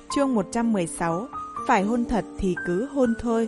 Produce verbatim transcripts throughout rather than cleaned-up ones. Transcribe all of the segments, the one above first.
Chương một trăm mười sáu. Phải hôn thật thì cứ hôn thôi.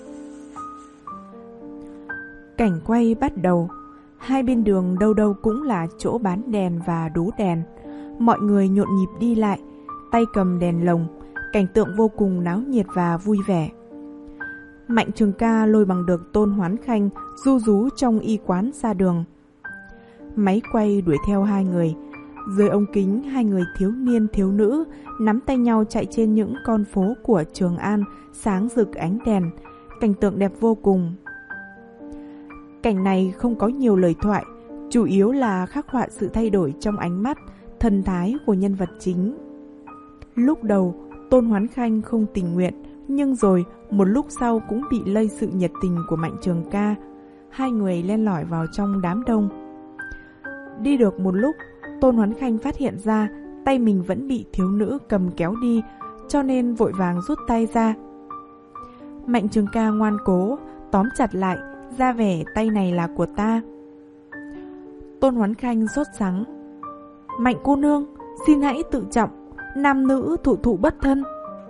Cảnh quay bắt đầu. Hai bên đường đâu đâu cũng là chỗ bán đèn và đú đèn. Mọi người nhộn nhịp đi lại, tay cầm đèn lồng. Cảnh tượng vô cùng náo nhiệt và vui vẻ. Mạnh Trường Ca lôi bằng được Tôn Hoán Khanh ru rú trong y quán ra đường. Máy quay đuổi theo hai người. Dưới ống kính, hai người thiếu niên thiếu nữ nắm tay nhau chạy trên những con phố của Trường An, sáng rực ánh đèn. Cảnh tượng đẹp vô cùng. Cảnh này không có nhiều lời thoại, chủ yếu là khắc họa sự thay đổi trong ánh mắt, thần thái của nhân vật chính. Lúc đầu, Tôn Hoán Khanh không tình nguyện, nhưng rồi một lúc sau cũng bị lây sự nhiệt tình của Mạnh Trường Ca. Hai người len lỏi vào trong đám đông. Đi được một lúc, Tôn Hoán Khanh phát hiện ra tay mình vẫn bị thiếu nữ cầm kéo đi, cho nên vội vàng rút tay ra. Mạnh Trường Ca ngoan cố, tóm chặt lại, ra vẻ tay này là của ta. Tôn Hoán Khanh sốt sắng. Mạnh cô nương, xin hãy tự trọng, nam nữ thụ thụ bất thân.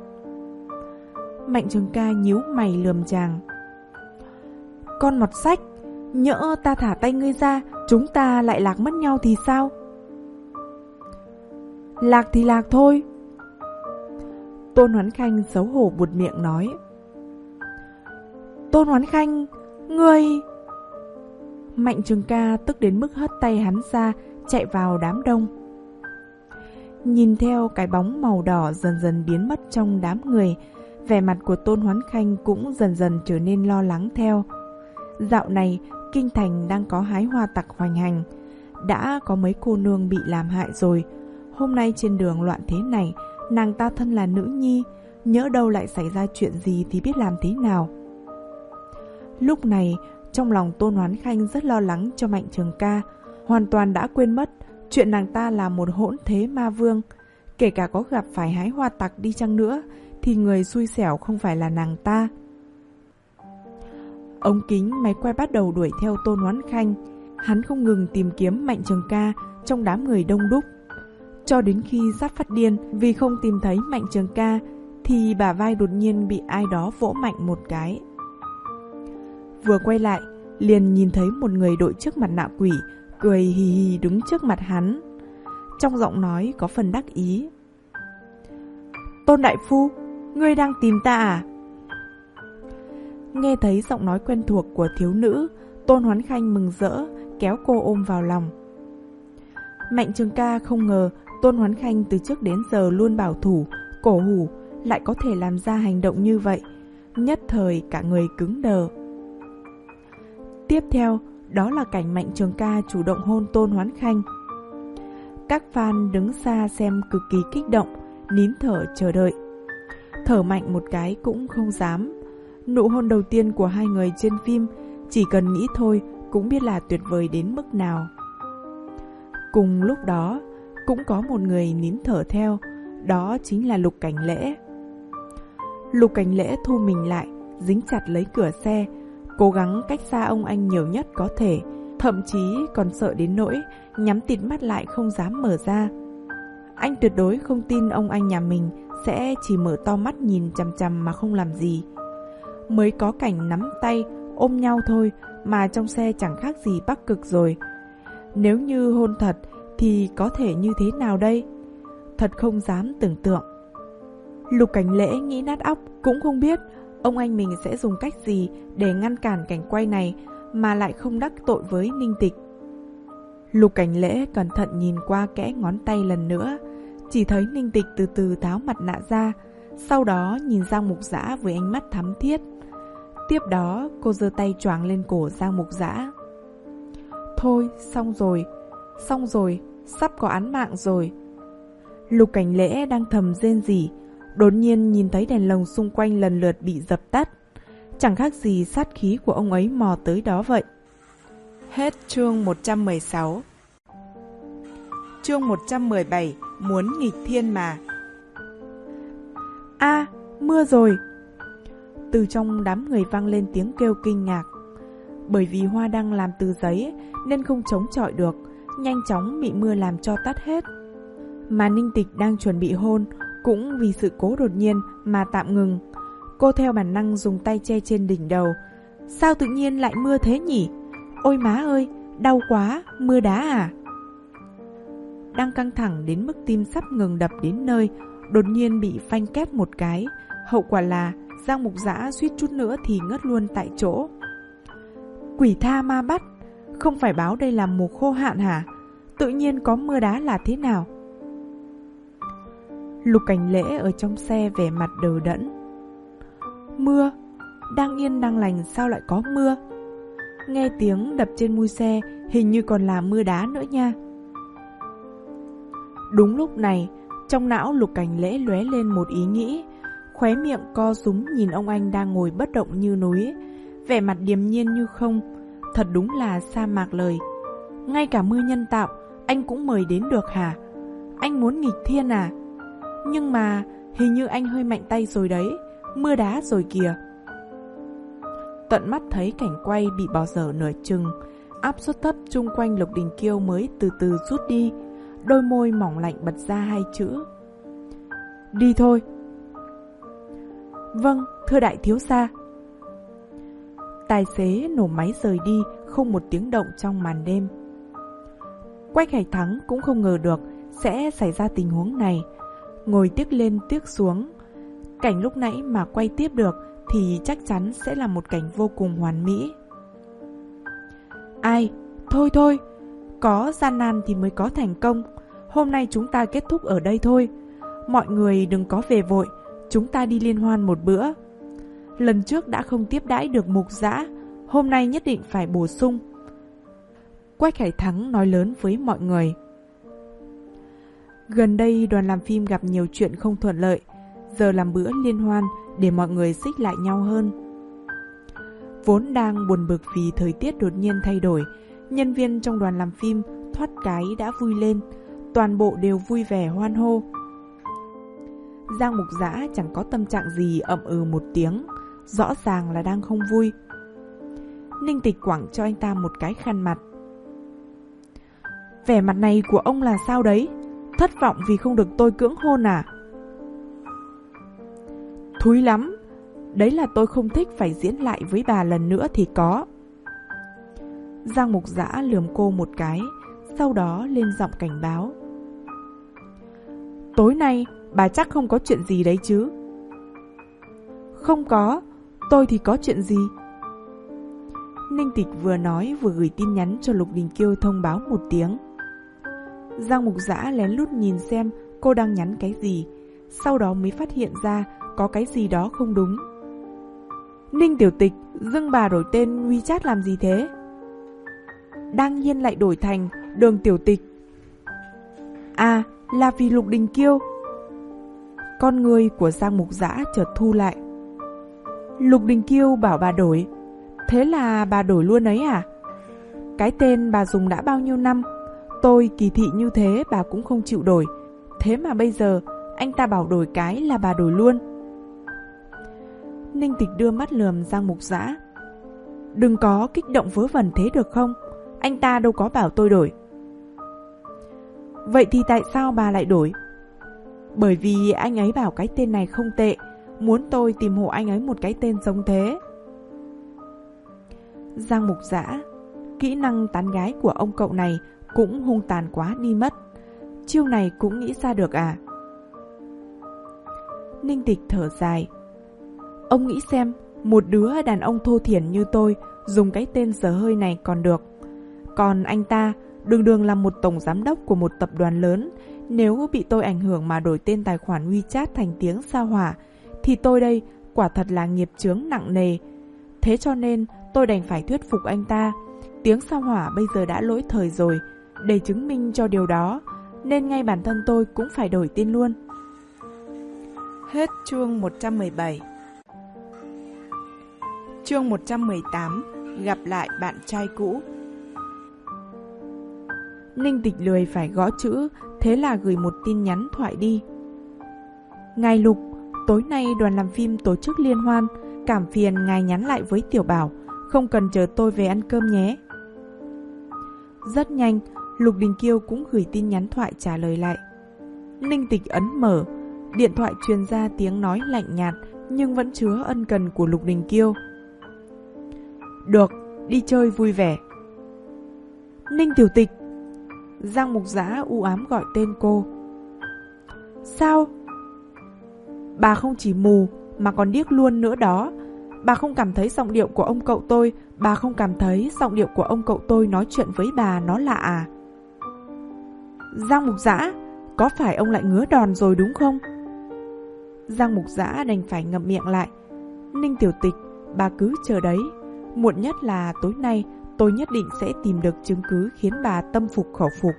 Mạnh Trường Ca nhíu mày lườm chàng. Con mọt sách, nhỡ ta thả tay ngươi ra, chúng ta lại lạc mất nhau thì sao? Lạc thì lạc thôi. Tôn Hoán Khanh xấu hổ buột miệng nói. Tôn Hoán Khanh, ngươi... Mạnh Trường Ca tức đến mức hất tay hắn ra, chạy vào đám đông. Nhìn theo cái bóng màu đỏ dần dần biến mất trong đám người, vẻ mặt của Tôn Hoán Khanh cũng dần dần trở nên lo lắng theo. Dạo này, kinh thành đang có hái hoa tặc hoành hành. Đã có mấy cô nương bị làm hại rồi. Hôm nay trên đường loạn thế này, nàng ta thân là nữ nhi, nhỡ đâu lại xảy ra chuyện gì thì biết làm thế nào. Lúc này, trong lòng Tôn Hoán Khanh rất lo lắng cho Mạnh Trường Ca, hoàn toàn đã quên mất chuyện nàng ta là một hỗn thế ma vương. Kể cả có gặp phải hái hoa tặc đi chăng nữa, thì người xui xẻo không phải là nàng ta. Ống kính máy quay bắt đầu đuổi theo Tôn Hoán Khanh. Hắn không ngừng tìm kiếm Mạnh Trường Ca trong đám người đông đúc. Cho đến khi sắp phát điên vì không tìm thấy Mạnh Trường Ca, thì bả vai đột nhiên bị ai đó vỗ mạnh một cái. Vừa quay lại, liền nhìn thấy một người đội trước mặt nạ quỷ, cười hì hì đứng trước mặt hắn. Trong giọng nói có phần đắc ý. Tôn đại phu, ngươi đang tìm ta à? Nghe thấy giọng nói quen thuộc của thiếu nữ, Tôn Hoán Khanh mừng rỡ, kéo cô ôm vào lòng. Mạnh Trường Ca không ngờ Tôn Hoán Khanh từ trước đến giờ luôn bảo thủ, cổ hủ, lại có thể làm ra hành động như vậy. Nhất thời cả người cứng đờ. Tiếp theo, đó là cảnh Mạnh Trường Ca chủ động hôn Tôn Hoán Khanh. Các fan đứng xa xem cực kỳ kích động, nín thở chờ đợi. Thở mạnh một cái cũng không dám. Nụ hôn đầu tiên của hai người trên phim, chỉ cần nghĩ thôi cũng biết là tuyệt vời đến mức nào. Cùng lúc đó, cũng có một người nín thở theo, đó chính là Lục Cảnh Lễ. Lục Cảnh Lễ thu mình lại, dính chặt lấy cửa xe, cố gắng cách xa ông anh nhiều nhất có thể, thậm chí còn sợ đến nỗi nhắm tịt mắt lại không dám mở ra. Anh tuyệt đối không tin ông anh nhà mình sẽ chỉ mở to mắt nhìn chằm chằm mà không làm gì. Mới có cảnh nắm tay, ôm nhau thôi mà trong xe chẳng khác gì Bắc Cực rồi. Nếu như hôn thật thì có thể như thế nào đây? Thật không dám tưởng tượng. Lục Cảnh Lễ nghĩ nát óc cũng không biết ông anh mình sẽ dùng cách gì để ngăn cản cảnh quay này mà lại không đắc tội với Ninh Tịch. Lục Cảnh Lễ cẩn thận nhìn qua kẽ ngón tay lần nữa, chỉ thấy Ninh Tịch từ từ tháo mặt nạ ra, sau đó nhìn Giang Mục Dã với ánh mắt thắm thiết. Tiếp đó cô giơ tay choàng lên cổ Giang Mục Dã. Thôi, xong rồi, xong rồi, sắp có án mạng rồi. Lục Cảnh Lễ đang thầm rên rỉ, đột nhiên nhìn thấy đèn lồng xung quanh lần lượt bị dập tắt. Chẳng khác gì sát khí của ông ấy mò tới đó vậy. Hết chương một trăm mười sáu. Chương một trăm mười bảy. Muốn nghịch thiên mà. A, à, mưa rồi. Từ trong đám người vang lên tiếng kêu kinh ngạc. Bởi vì hoa đăng làm từ giấy nên không chống chọi được, nhanh chóng bị mưa làm cho tắt hết. Mà Ninh Tịch đang chuẩn bị hôn, Cũng vì sự cố đột nhiên mà tạm ngừng. Cô theo bản năng dùng tay che trên đỉnh đầu. Sao tự nhiên lại mưa thế nhỉ? Ôi má ơi, đau quá, mưa đá à? Đang căng thẳng đến mức tim sắp ngừng đập đến nơi, đột nhiên bị phanh kép một cái. Hậu quả là Giang Mục Dã suýt chút nữa thì ngất luôn tại chỗ. Quỷ tha ma bắt, không phải báo đây là mùa khô hạn hả? Tự nhiên có mưa đá là thế nào? Lục Cảnh Lễ ở trong xe vẻ mặt đờ đẫn. Mưa? Đang yên đang lành sao lại có mưa? Nghe tiếng đập trên mui xe, hình như còn là mưa đá nữa nha. Đúng lúc này, trong não Lục Cảnh Lễ lóe lên một ý nghĩ. Khóe miệng co rúm nhìn ông anh đang ngồi bất động như núi, vẻ mặt điềm nhiên như không. Thật đúng là sa mạc lời. Ngay cả mưa nhân tạo anh cũng mời đến được hả? Anh muốn nghịch thiên à? Nhưng mà hình như anh hơi mạnh tay rồi đấy. Mưa đá rồi kìa. Tận mắt thấy cảnh quay bị bỏ dở nửa chừng, áp suất thấp chung quanh Lục Đình Kiêu mới từ từ rút đi. Đôi môi mỏng lạnh bật ra hai chữ: đi thôi. Vâng, thưa đại thiếu gia. Tài xế nổ máy rời đi, không một tiếng động trong màn đêm. Quách Hải Thắng cũng không ngờ được sẽ xảy ra tình huống này. Ngồi tiếc lên tiếc xuống. Cảnh lúc nãy mà quay tiếp được thì chắc chắn sẽ là một cảnh vô cùng hoàn mỹ. Ai? Thôi thôi, có gian nan thì mới có thành công. Hôm nay chúng ta kết thúc ở đây thôi. Mọi người đừng có về vội, chúng ta đi liên hoan một bữa. Lần trước đã không tiếp đãi được Mục Dã, hôm nay nhất định phải bổ sung. Quách Hải Thắng nói lớn với mọi người. Gần đây đoàn làm phim gặp nhiều chuyện không thuận lợi, giờ làm bữa liên hoan để mọi người xích lại nhau hơn. Vốn đang buồn bực vì thời tiết đột nhiên thay đổi, nhân viên trong đoàn làm phim thoát cái đã vui lên, toàn bộ đều vui vẻ hoan hô. Giang Mục Dã chẳng có tâm trạng gì ậm ừ một tiếng, rõ ràng là đang không vui. Ninh Tịch quẳng cho anh ta một cái khăn mặt. Vẻ mặt này của ông là sao đấy? Thất vọng vì không được tôi cưỡng hôn à? Thúi lắm, đấy là tôi không thích phải diễn lại với bà lần nữa thì có. Giang Mục Dã lườm cô một cái, sau đó lên giọng cảnh báo. Tối nay bà chắc không có chuyện gì đấy chứ? Không có, tôi thì có chuyện gì? Ninh Tịch vừa nói vừa gửi tin nhắn cho Lục Đình Kiêu thông báo một tiếng. Giang Mục Dã lén lút nhìn xem cô đang nhắn cái gì, sau đó mới phát hiện ra có cái gì đó không đúng. Ninh Tiểu Tịch, dưng bà đổi tên WeChat làm gì thế? Đang nhiên lại đổi thành Đường Tiểu Tịch. À, là vì Lục Đình Kiêu. Con người của Giang Mục Dã chợt thu lại. Lục Đình Kiêu bảo bà đổi, thế là bà đổi luôn ấy à? Cái tên bà dùng đã bao nhiêu năm, tôi kỳ thị như thế bà cũng không chịu đổi, thế mà bây giờ anh ta bảo đổi cái là bà đổi luôn. Ninh Tịch đưa mắt lườm Giang Mục Dã. Đừng có kích động vớ vẩn thế được không? Anh ta đâu có bảo tôi đổi. Vậy thì tại sao bà lại đổi? Bởi vì anh ấy bảo cái tên này không tệ, muốn tôi tìm hộ anh ấy một cái tên giống thế. Giang Mục Dã, kỹ năng tán gái của ông cậu này cũng hung tàn quá đi mất. Chiêu này cũng nghĩ ra được à? Ninh Tịch thở dài. Ông nghĩ xem, một đứa đàn ông thô thiển như tôi dùng cái tên dở hơi này còn được. Còn anh ta đường đường là một tổng giám đốc của một tập đoàn lớn, nếu bị tôi ảnh hưởng mà đổi tên tài khoản WeChat thành Tiếng Sao Hỏa thì tôi đây quả thật là nghiệp chướng nặng nề. Thế cho nên tôi đành phải thuyết phục anh ta. Tiếng Sao Hỏa bây giờ đã lỗi thời rồi, để chứng minh cho điều đó nên ngay bản thân tôi cũng phải đổi tên luôn. Hết chương một trăm mười bảy. Chương một trăm mười tám. Gặp lại bạn trai cũ. Ninh Tịch lười phải gõ chữ, thế là gửi một tin nhắn thoại đi. Ngài Lục, tối nay đoàn làm phim tổ chức liên hoan, cảm phiền ngài nhắn lại với Tiểu Bảo, không cần chờ tôi về ăn cơm nhé. Rất nhanh, Lục Đình Kiêu cũng gửi tin nhắn thoại trả lời lại. Ninh Tịch ấn mở, Điện thoại truyền ra tiếng nói lạnh nhạt nhưng vẫn chứa ân cần của Lục Đình Kiêu. Được, đi chơi vui vẻ. Ninh tiểu tịch. Giang Mục Dã u ám gọi tên cô. Sao? Bà không chỉ mù mà còn điếc luôn nữa đó. Bà không cảm thấy giọng điệu của ông cậu tôi, bà không cảm thấy giọng điệu của ông cậu tôi nói chuyện với bà nó lạ à? Giang Mục Dã, có phải ông lại ngứa đòn rồi đúng không? Giang Mục Dã đành phải ngậm miệng lại. Ninh tiểu tịch, bà cứ chờ đấy. Muộn nhất là tối nay tôi nhất định sẽ tìm được chứng cứ khiến bà tâm phục khẩu phục.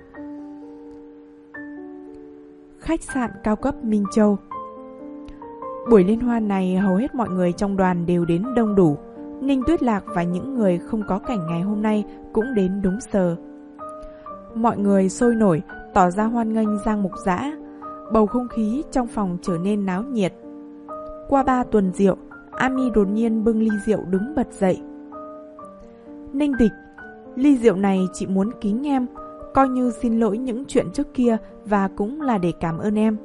Khách sạn cao cấp Minh Châu. Buổi liên hoan này hầu hết mọi người trong đoàn đều đến đông đủ. Ninh Tuyết Lạc và những người không có cảnh ngày hôm nay cũng đến đúng giờ. Mọi người sôi nổi tỏ ra hoan nghênh Giang Mục Dã. Bầu không khí trong phòng trở nên náo nhiệt. Qua ba tuần rượu, Ami đột nhiên bưng ly rượu đứng bật dậy. Ninh Tịch, ly rượu này chị muốn kính em, coi như xin lỗi những chuyện trước kia và cũng là để cảm ơn em.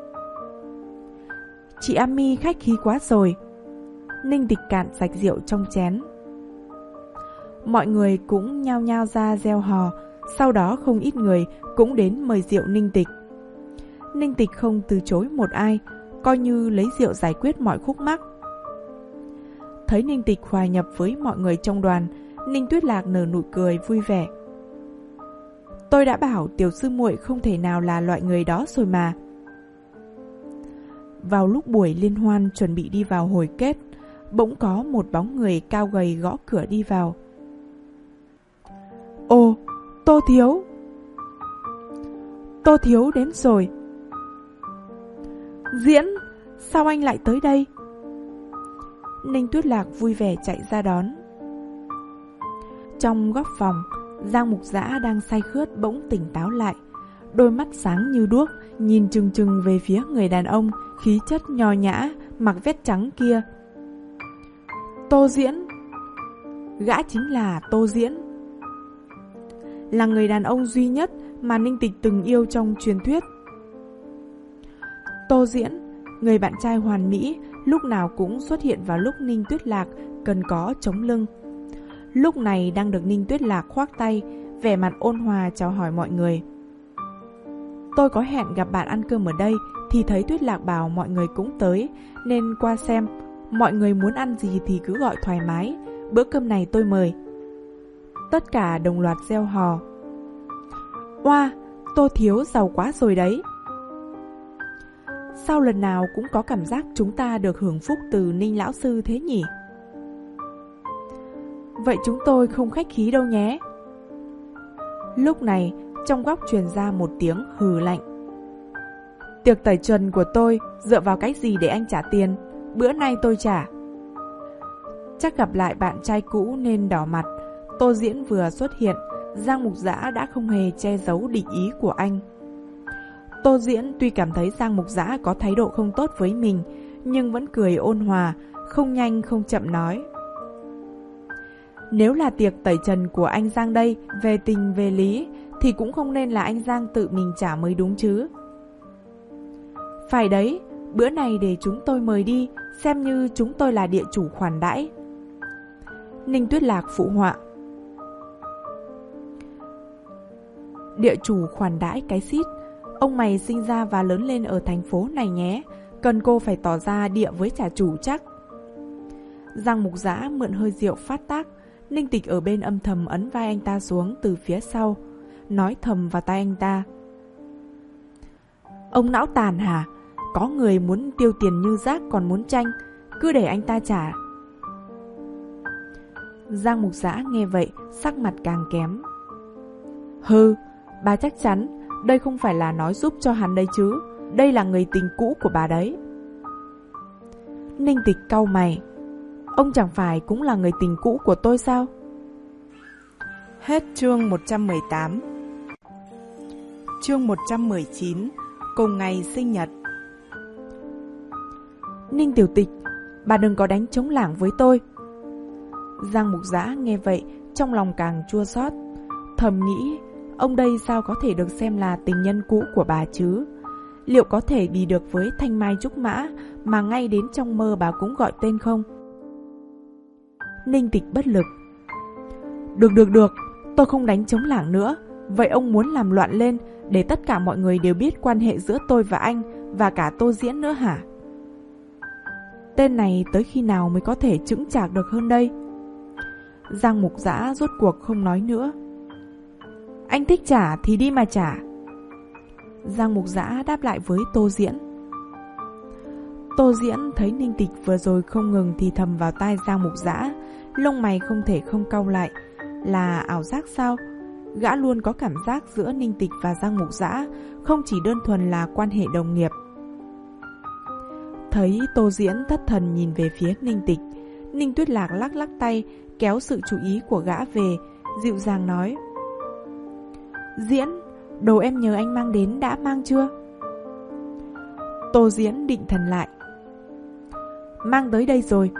Chị Ami khách khí quá rồi. Ninh Tịch cạn sạch rượu trong chén. Mọi người cũng nhao nhao ra reo hò. Sau đó không ít người cũng đến mời rượu Ninh Tịch. Ninh Tịch không từ chối một ai, coi như lấy rượu giải quyết mọi khúc mắc. Thấy Ninh Tịch hòa nhập với mọi người trong đoàn, Ninh Tuyết Lạc nở nụ cười vui vẻ. Tôi đã bảo tiểu sư muội không thể nào là loại người đó rồi mà. Vào lúc buổi liên hoan chuẩn bị đi vào hồi kết, bỗng có một bóng người cao gầy gõ cửa đi vào. Ồ, Tô Thiếu. Tô Thiếu đến rồi. Diễn, sao anh lại tới đây? Ninh Tuyết Lạc vui vẻ chạy ra đón. Trong góc phòng, Giang Mục Dã đang say khướt bỗng tỉnh táo lại. Đôi mắt sáng như đuốc, nhìn chừng chừng về phía người đàn ông khí chất nho nhã, mặc vest trắng kia. Tô Diễn. Gã chính là Tô Diễn, là người đàn ông duy nhất mà Ninh Tịch từng yêu trong truyền thuyết. Tô Diễn, người bạn trai hoàn mỹ, lúc nào cũng xuất hiện vào lúc Ninh Tuyết Lạc cần có chống lưng. Lúc này đang được Ninh Tuyết Lạc khoác tay, vẻ mặt ôn hòa chào hỏi mọi người. Tôi có hẹn gặp bạn ăn cơm ở đây, thì thấy Tuyết Lạc bảo mọi người cũng tới, nên qua xem. Mọi người muốn ăn gì thì cứ gọi thoải mái, bữa cơm này tôi mời. Tất cả đồng loạt reo hò. Oa, Tô Thiếu giàu quá rồi đấy. Sao lần nào cũng có cảm giác chúng ta được hưởng phúc từ Ninh lão sư thế nhỉ? Vậy chúng tôi không khách khí đâu nhé. Lúc này, trong góc truyền ra một tiếng hừ lạnh. Tiệc tẩy trần của tôi dựa vào cái gì để anh trả tiền? Bữa nay tôi trả. Chắc gặp lại bạn trai cũ nên đỏ mặt. Tô Diễn vừa xuất hiện, Giang Mục Dã đã không hề che giấu địch ý của anh. Tô Diễn tuy cảm thấy Giang Mục Dã có thái độ không tốt với mình, nhưng vẫn cười ôn hòa, không nhanh không chậm nói. Nếu là tiệc tẩy trần của anh Giang đây, về tình về lý, thì cũng không nên là anh Giang tự mình trả mới đúng chứ. Phải đấy, bữa này để chúng tôi mời đi, xem như chúng tôi là địa chủ khoản đãi. Ninh Tuyết Lạc phụ họa. Địa chủ khoản đãi cái xít. Ông mày sinh ra và lớn lên ở thành phố này nhé, cần cô phải tỏ ra địa với trả chủ chắc. Giang Mục Dã mượn hơi rượu phát tác. Ninh Tịch ở bên âm thầm ấn vai anh ta xuống từ phía sau, nói thầm vào tai anh ta. Ông não tàn hả? Có người muốn tiêu tiền như rác còn muốn tranh, cứ để anh ta trả. Giang Mục Dã nghe vậy, sắc mặt càng kém. Hừ, bà chắc chắn đây không phải là nói giúp cho hắn đấy chứ, đây là người tình cũ của bà đấy. Ninh Tịch cau mày. Ông chẳng phải cũng là người tình cũ của tôi sao? Hết chương một trăm mười tám. Chương một trăm mười chín. Cùng ngày sinh nhật. Ninh tiểu tịch, bà đừng có đánh trống lảng với tôi. Giang Mục Dã nghe vậy, trong lòng càng chua xót, thầm nghĩ, ông đây sao có thể được xem là tình nhân cũ của bà chứ? liệu có thể bì được với thanh mai trúc mã mà ngay đến trong mơ bà cũng gọi tên không? Ninh Tịch bất lực. Được được được, tôi không đánh trống lảng nữa. Vậy ông muốn làm loạn lên để tất cả mọi người đều biết quan hệ giữa tôi và anh, và cả Tô Diễn nữa hả? Tên này tới khi nào mới có thể chững chạc được hơn đây? Giang Mục Dã rốt cuộc không nói nữa. Anh thích trả thì đi mà trả. Giang Mục Dã đáp lại với Tô Diễn. Tô Diễn thấy Ninh Tịch vừa rồi không ngừng thì thầm vào tai Giang Mục Dã, lông mày không thể không cau lại. Là ảo giác sao? Gã luôn có cảm giác giữa Ninh Tịch và Giang Mục Dã không chỉ đơn thuần là quan hệ đồng nghiệp. Thấy Tô Diễn thất thần nhìn về phía Ninh Tịch, Ninh Tuyết Lạc lắc lắc tay kéo sự chú ý của gã về, dịu dàng nói: Diễn, đồ em nhờ anh mang đến đã mang chưa? Tô Diễn định thần lại. Mang tới đây rồi.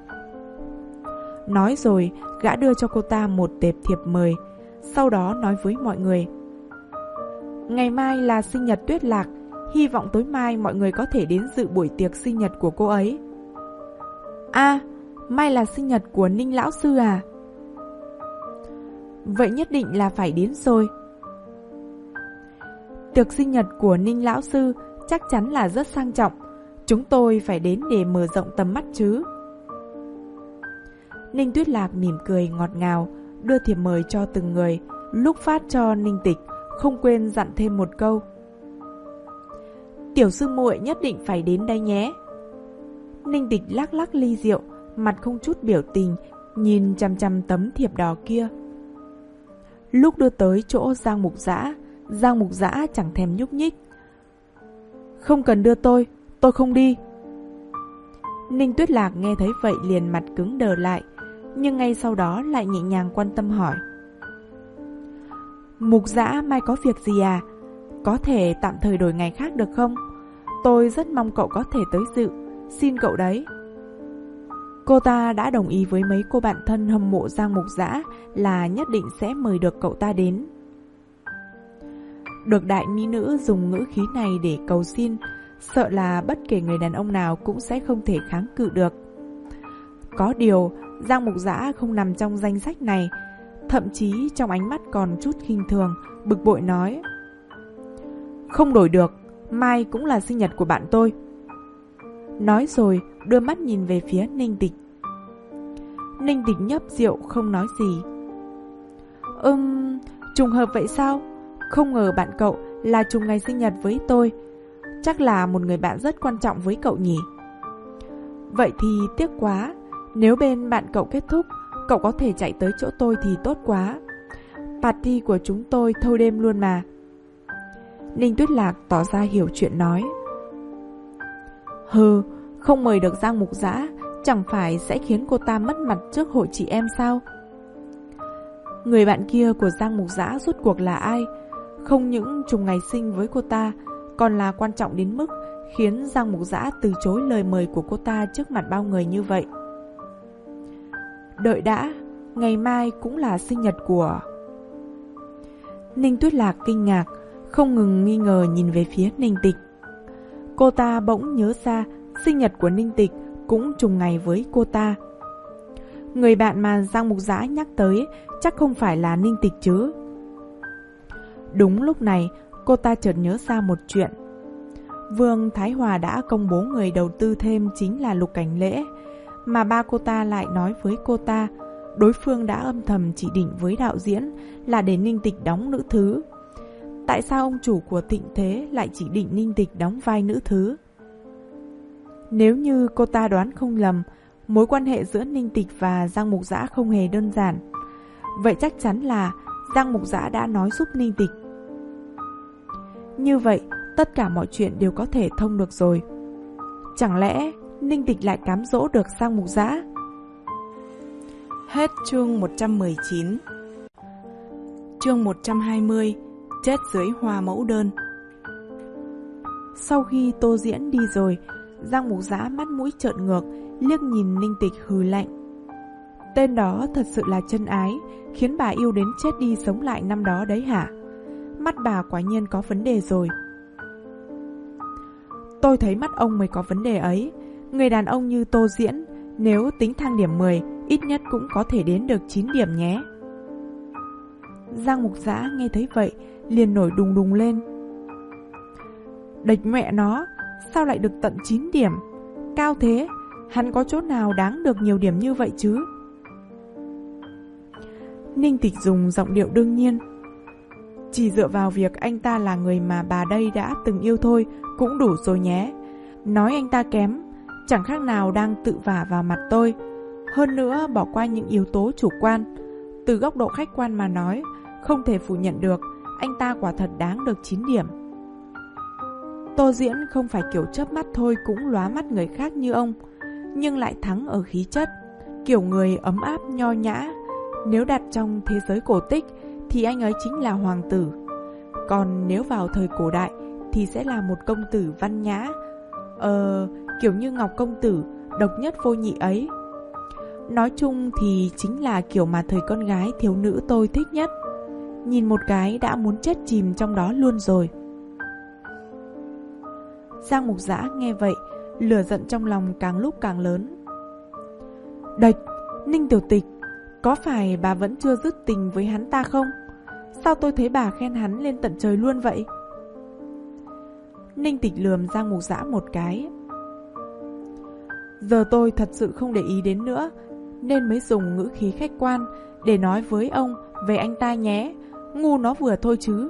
Nói rồi, gã đưa cho cô ta một tệp thiệp mời, sau đó nói với mọi người: Ngày mai là sinh nhật Tuyết Lạc, hy vọng tối mai mọi người có thể đến dự buổi tiệc sinh nhật của cô ấy. À, mai là sinh nhật của Ninh lão sư à? Vậy nhất định là phải đến rồi. Tiệc sinh nhật của Ninh lão sư chắc chắn là rất sang trọng, chúng tôi phải đến để mở rộng tầm mắt chứ. Ninh Tuyết Lạc mỉm cười ngọt ngào, đưa thiệp mời cho từng người, lúc phát cho Ninh Tịch không quên dặn thêm một câu: Tiểu sư muội nhất định phải đến đây nhé. Ninh Tịch lắc lắc ly rượu, mặt không chút biểu tình, nhìn chằm chằm tấm thiệp đỏ kia. Lúc đưa tới chỗ Giang Mục Dã, Giang Mục Dã chẳng thèm nhúc nhích. Không cần đưa tôi, tôi không đi. Ninh Tuyết Lạc nghe thấy vậy liền mặt cứng đờ lại, nhưng ngay sau đó lại nhẹ nhàng quan tâm hỏi: Mục Dã mai có việc gì à? Có thể tạm thời đổi ngày khác được không? Tôi rất mong cậu có thể tới dự, xin cậu đấy. Cô ta đã đồng ý với mấy cô bạn thân hâm mộ Giang Mục Dã là nhất định sẽ mời được cậu ta đến. Được đại mỹ nữ dùng ngữ khí này để cầu xin, sợ là bất kể người đàn ông nào cũng sẽ không thể kháng cự được. Có điều, Giang Mục Dã không nằm trong danh sách này, thậm chí trong ánh mắt còn chút khinh thường, bực bội nói: Không đổi được, mai cũng là sinh nhật của bạn tôi. Nói rồi, đưa mắt nhìn về phía Ninh Tịch. Ninh Tịch nhấp rượu không nói gì. Ừm, trùng hợp vậy sao? Không ngờ bạn cậu là trùng ngày sinh nhật với tôi. Chắc là một người bạn rất quan trọng với cậu nhỉ? Vậy thì tiếc quá, nếu bên bạn cậu kết thúc, cậu có thể chạy tới chỗ tôi thì tốt quá. Party của chúng tôi thâu đêm luôn mà. Ninh Tuyết Lạc tỏ ra hiểu chuyện nói: Hừ, không mời được Giang Mục Dã chẳng phải sẽ khiến cô ta mất mặt trước hội chị em sao? Người bạn kia của Giang Mục Dã rốt cuộc là ai? Không những trùng ngày sinh với cô ta, còn là quan trọng đến mức khiến Giang Mục Dã từ chối lời mời của cô ta trước mặt bao người như vậy. Đợi đã, ngày mai cũng là sinh nhật của... Ninh Tuyết Lạc kinh ngạc, không ngừng nghi ngờ nhìn về phía Ninh Tịch. Cô ta bỗng nhớ ra sinh nhật của Ninh Tịch cũng trùng ngày với cô ta. Người bạn mà Giang Mục Dã nhắc tới chắc không phải là Ninh Tịch chứ. Đúng lúc này, cô ta chợt nhớ ra một chuyện. Vương Thái Hòa đã công bố người đầu tư thêm chính là Lục Cảnh Lễ, mà ba cô ta lại nói với cô ta đối phương đã âm thầm chỉ định với đạo diễn là để Ninh Tịch đóng nữ thứ. Tại sao ông chủ của Thịnh Thế lại chỉ định Ninh Tịch đóng vai nữ thứ? Nếu như cô ta đoán không lầm, mối quan hệ giữa Ninh Tịch và Giang Mục Dã không hề đơn giản. Vậy chắc chắn là Giang Mục Dã đã nói giúp Ninh Tịch. Như vậy, tất cả mọi chuyện đều có thể thông được rồi. Chẳng lẽ Ninh Tịch lại cám dỗ được Giang Mục Dã? Hết chương một trăm mười chín. Chương một trăm hai mươi. Chết dưới hoa mẫu đơn. Sau khi Tô Diễn đi rồi, Giang Mục Dã mắt mũi trợn ngược, liếc nhìn Ninh Tịch hừ lạnh. Tên đó thật sự là chân ái, khiến bà yêu đến chết đi sống lại năm đó đấy hả? Mắt bà quả nhiên có vấn đề rồi. Tôi thấy mắt ông mới có vấn đề ấy. Người đàn ông như Tô Diễn, nếu tính thang điểm mười, ít nhất cũng có thể đến được chín điểm nhé. Giang Mục Dã nghe thấy vậy, liền nổi đùng đùng lên. Địch mẹ nó, sao lại được tận chín điểm? Cao thế, hắn có chỗ nào đáng được nhiều điểm như vậy chứ? Ninh Tịch dùng giọng điệu đương nhiên. Chỉ dựa vào việc anh ta là người mà bà đây đã từng yêu thôi cũng đủ rồi nhé. Nói anh ta kém, chẳng khác nào đang tự vả vào mặt tôi. Hơn nữa bỏ qua những yếu tố chủ quan, từ góc độ khách quan mà nói, không thể phủ nhận được anh ta quả thật đáng được chín điểm. Tô Diễn không phải kiểu chớp mắt thôi cũng lóa mắt người khác như ông, nhưng lại thắng ở khí chất, kiểu người ấm áp nho nhã. Nếu đặt trong thế giới cổ tích thì anh ấy chính là hoàng tử, còn nếu vào thời cổ đại thì sẽ là một công tử văn nhã, Ờ, kiểu như Ngọc công tử, độc nhất vô nhị ấy. Nói chung thì chính là kiểu mà thời con gái thiếu nữ tôi thích nhất. Nhìn một cái đã muốn chết chìm trong đó luôn rồi. Giang Mục Dã nghe vậy, lửa giận trong lòng càng lúc càng lớn. Địch, Ninh tiểu tịch, có phải bà vẫn chưa dứt tình với hắn ta không? Sao tôi thấy bà khen hắn lên tận trời luôn vậy? Ninh Tịch lườm Giang Mục Dã một cái. Giờ tôi thật sự không để ý đến nữa, nên mới dùng ngữ khí khách quan để nói với ông về anh ta nhé. Ngu nó vừa thôi chứ.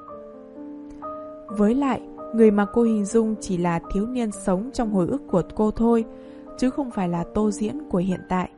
Với lại, người mà cô hình dung chỉ là thiếu niên sống trong hồi ức của cô thôi, chứ không phải là Tô Diễn của hiện tại.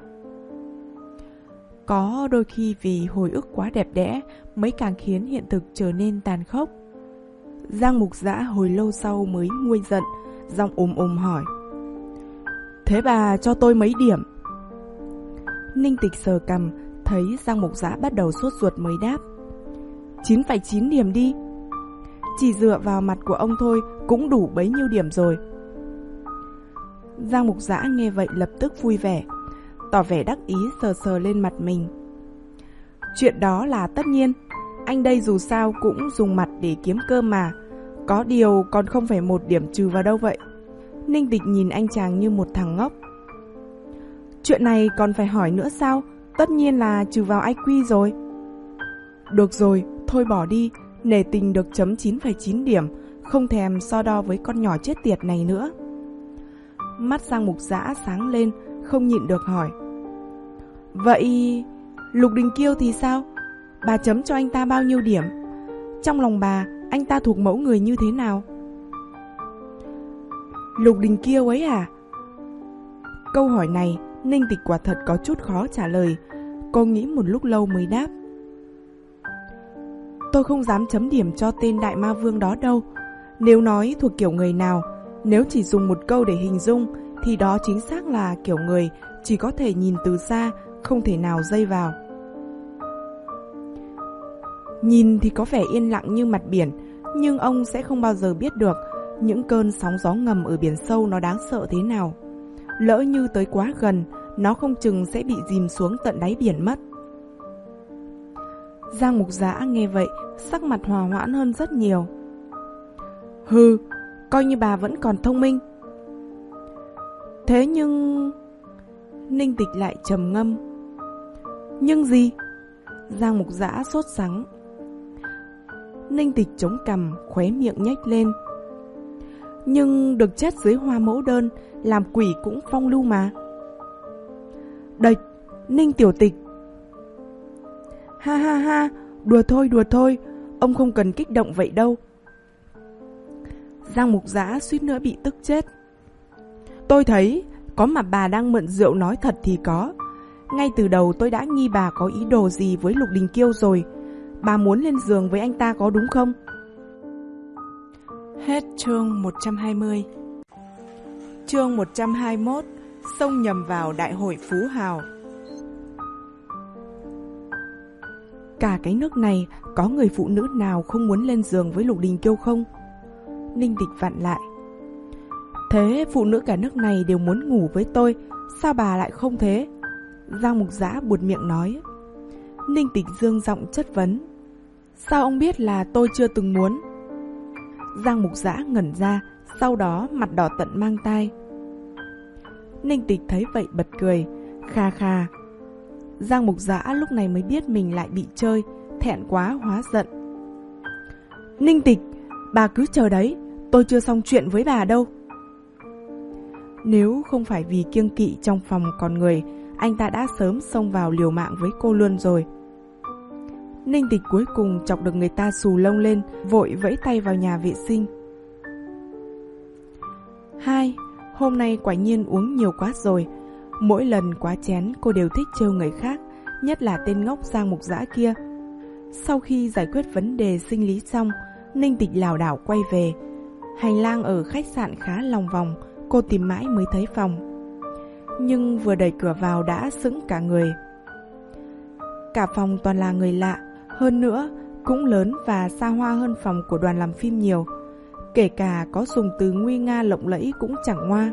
Có đôi khi vì hồi ức quá đẹp đẽ mới càng khiến hiện thực trở nên tàn khốc. Giang Mục Dã hồi lâu sau mới nguôi giận, giọng ồm ồm hỏi. Thế bà cho tôi mấy điểm? Ninh Tịch sờ cằm, thấy Giang Mục Dã bắt đầu sốt ruột mới đáp. chín phẩy chín điểm đi. Chỉ dựa vào mặt của ông thôi cũng đủ bấy nhiêu điểm rồi. Giang Mục Dã nghe vậy lập tức vui vẻ, tỏ vẻ đắc ý sờ sờ lên mặt mình. Chuyện đó là tất nhiên, anh đây dù sao cũng dùng mặt để kiếm cơm mà. Có điều còn không phải một điểm trừ vào đâu vậy? Ninh Tịch nhìn anh chàng như một thằng ngốc. Chuyện này còn phải hỏi nữa sao? Tất nhiên là trừ vào i kiu rồi. Được rồi, thôi bỏ đi. Nể tình được chấm chín phẩy chín điểm, không thèm so đo với con nhỏ chết tiệt này nữa. Mắt Giang Mục Dã sáng lên, không nhịn được hỏi. Vậy Lục Đình Kiêu thì sao? Bà chấm cho anh ta bao nhiêu điểm? Trong lòng bà, anh ta thuộc mẫu người như thế nào? Lục Đình Kiêu ấy à? Câu hỏi này Ninh Tịch quả thật có chút khó trả lời. Cô nghĩ một lúc lâu mới đáp. Tôi không dám chấm điểm cho tên đại ma vương đó đâu. Nếu nói thuộc kiểu người nào, nếu chỉ dùng một câu để hình dung, thì đó chính xác là kiểu người chỉ có thể nhìn từ xa, không thể nào dây vào. Nhìn thì có vẻ yên lặng như mặt biển, nhưng ông sẽ không bao giờ biết được những cơn sóng gió ngầm ở biển sâu nó đáng sợ thế nào. Lỡ như tới quá gần, nó không chừng sẽ bị dìm xuống tận đáy biển mất. Giang Mục Dã nghe vậy, sắc mặt hòa hoãn hơn rất nhiều. Hừ, coi như bà vẫn còn thông minh. Thế nhưng... Ninh Tịch lại trầm ngâm. Nhưng gì? Giang Mục Dã sốt sắng. Ninh Tịch chống cằm, khóe miệng nhếch lên. Nhưng được chết dưới hoa mẫu đơn, làm quỷ cũng phong lưu mà. Địch, Ninh tiểu tịch. Ha ha ha, đùa thôi đùa thôi, ông không cần kích động vậy đâu. Giang Mục Dã suýt nữa bị tức chết. Tôi thấy, có mà bà đang mượn rượu nói thật thì có. Ngay từ đầu tôi đã nghi bà có ý đồ gì với Lục Đình Kiêu rồi. Bà muốn lên giường với anh ta có đúng không? Hết chương một trăm hai mươi. Chương một trăm hai mươi mốt. Xông nhầm vào đại hội phú hào. Cả cái nước này có người phụ nữ nào không muốn lên giường với Lục Đình Kiêu không? Ninh Tịch vặn lại. Thế phụ nữ cả nước này đều muốn ngủ với tôi, sao bà lại không thế? Giang Mục Dã buột miệng nói. Ninh Tịch dương giọng chất vấn. Sao ông biết là tôi chưa từng muốn? Giang Mục Dã ngẩn ra, sau đó mặt đỏ tận mang tai. Ninh Tịch thấy vậy bật cười, kha kha. Giang Mục Dã lúc này mới biết mình lại bị chơi, thẹn quá hóa giận. Ninh Tịch, bà cứ chờ đấy, tôi chưa xong chuyện với bà đâu. Nếu không phải vì kiêng kỵ trong phòng còn người, anh ta đã sớm xông vào liều mạng với cô luôn rồi. Ninh Tịch cuối cùng chọc được người ta xù lông lên, vội vẫy tay vào nhà vệ sinh. Hai, hôm nay quả nhiên uống nhiều quá rồi. Mỗi lần quá chén cô đều thích trêu người khác, nhất là tên ngốc Giang Mục Dã kia. Sau khi giải quyết vấn đề sinh lý xong, Ninh Tịch lảo đảo quay về. Hành lang ở khách sạn khá lòng vòng, cô tìm mãi mới thấy phòng. Nhưng vừa đẩy cửa vào đã sững cả người. Cả phòng toàn là người lạ, hơn nữa cũng lớn và xa hoa hơn phòng của đoàn làm phim nhiều. Kể cả có dùng từ nguy nga lộng lẫy cũng chẳng ngoa.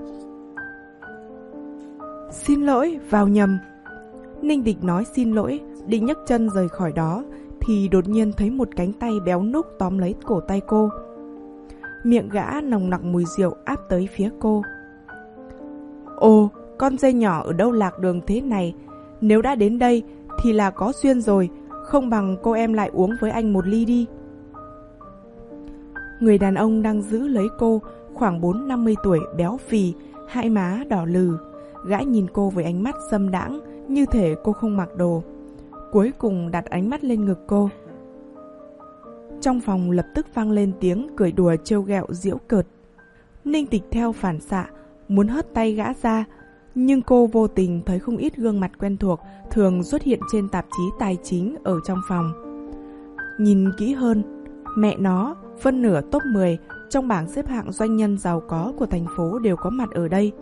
Xin lỗi, vào nhầm. Ninh Tịch nói xin lỗi, định nhấc chân rời khỏi đó, thì đột nhiên thấy một cánh tay béo núc tóm lấy cổ tay cô. Miệng gã nồng nặc mùi rượu áp tới phía cô. Ồ, con dê nhỏ ở đâu lạc đường thế này? Nếu đã đến đây thì là có duyên rồi, không bằng cô em lại uống với anh một ly đi. Người đàn ông đang giữ lấy cô, khoảng bốn năm mươi tuổi, béo phì, hai má đỏ lừ. Gã nhìn cô với ánh mắt dâm đãng, như thể cô không mặc đồ. Cuối cùng đặt ánh mắt lên ngực cô. Trong phòng lập tức vang lên tiếng cười đùa trêu ghẹo giễu cợt. Ninh Tịch theo phản xạ muốn hất tay gã ra, nhưng cô vô tình thấy không ít gương mặt quen thuộc thường xuất hiện trên tạp chí tài chính ở trong phòng. Nhìn kỹ hơn, mẹ nó, phân nửa top mười trong bảng xếp hạng doanh nhân giàu có của thành phố đều có mặt ở đây.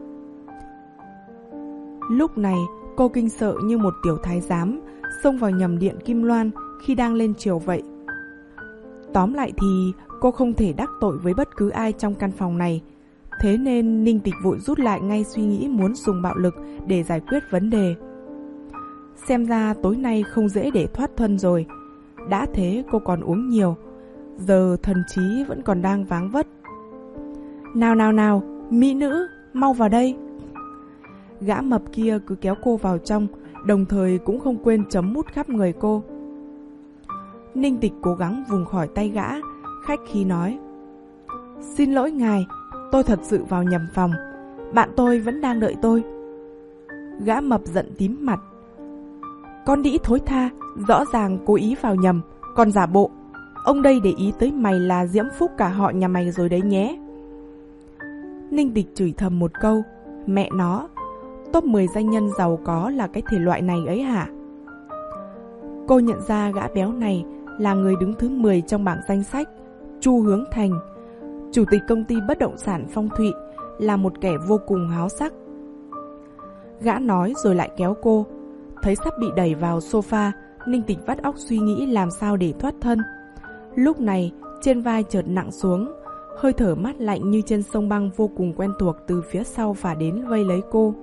Lúc này, cô kinh sợ như một tiểu thái giám xông vào nhầm điện Kim Loan khi đang lên triều vậy. Tóm lại thì cô không thể đắc tội với bất cứ ai trong căn phòng này. Thế nên Ninh Tịch vội rút lại ngay suy nghĩ muốn dùng bạo lực để giải quyết vấn đề. Xem ra tối nay không dễ để thoát thân rồi. Đã thế cô còn uống nhiều, giờ thần trí vẫn còn đang váng vất. Nào nào nào, mỹ nữ, mau vào đây. Gã mập kia cứ kéo cô vào trong, đồng thời cũng không quên chấm mút khắp người cô. Ninh Tịch cố gắng vùng khỏi tay gã, khách khí nói: Xin lỗi ngài, tôi thật sự vào nhầm phòng, bạn tôi vẫn đang đợi tôi. Gã mập giận tím mặt: Con đĩ thối tha, rõ ràng cố ý vào nhầm, còn giả bộ. Ông đây để ý tới mày là diễm phúc cả họ nhà mày rồi đấy nhé. Ninh Tịch chửi thầm một câu: Mẹ nó, top mười danh nhân giàu có là cái thể loại này ấy hả? Cô nhận ra gã béo này là người đứng thứ mười trong bảng danh sách, Chu Hướng Thành, chủ tịch công ty bất động sản Phong Thụy, là một kẻ vô cùng háo sắc. Gã nói rồi lại kéo cô. Thấy sắp bị đẩy vào sofa, Ninh Tịch vắt óc suy nghĩ làm sao để thoát thân. Lúc này trên vai chợt nặng xuống, hơi thở mát lạnh như trên sông băng vô cùng quen thuộc từ phía sau phả đến vây lấy cô.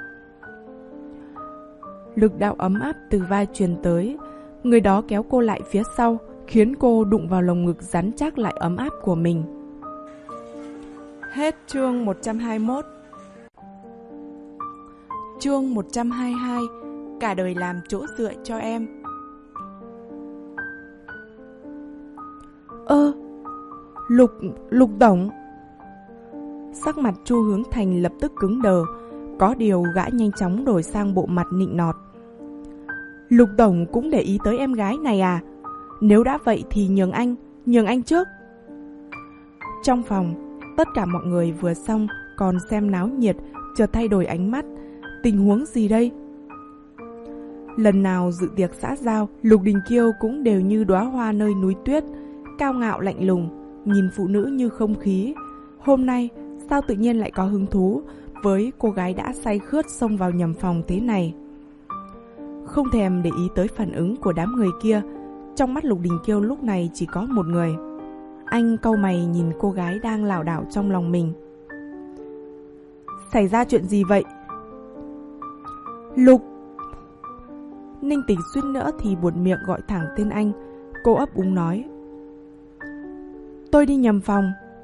Lực đạo ấm áp từ vai truyền tới, người đó kéo cô lại phía sau, khiến cô đụng vào lồng ngực rắn chắc lại ấm áp của mình. Hết chương một trăm hai mươi mốt. Chương một trăm hai mươi hai. Cả đời làm chỗ dựa cho em. Ơ, Lục, Lục Tổng. Sắc mặt Chu Hướng Thành lập tức cứng đờ, có điều gã nhanh chóng đổi sang bộ mặt nịnh nọt. Lục Tổng cũng để ý tới em gái này à? Nếu đã vậy thì nhường anh, nhường anh trước. Trong phòng, tất cả mọi người vừa xong còn xem náo nhiệt, chợt thay đổi ánh mắt. Tình huống gì đây? Lần nào dự tiệc xã giao, Lục Đình Kiêu cũng đều như đóa hoa nơi núi tuyết, cao ngạo lạnh lùng, nhìn phụ nữ như không khí. Hôm nay, sao tự nhiên lại có hứng thú với cô gái đã say khướt xông vào nhầm phòng thế này? Không thèm để ý tới phản ứng của đám người kia, trong mắt Lục Đình Kiêu lúc này chỉ có một người. Anh cau mày nhìn cô gái đang lảo đảo trong lòng mình. Xảy ra chuyện gì vậy? Lục! Ninh Tịch suýt nữa thì buột miệng gọi thẳng tên anh. Cô ấp úng nói: Tôi đi nhầm phòng,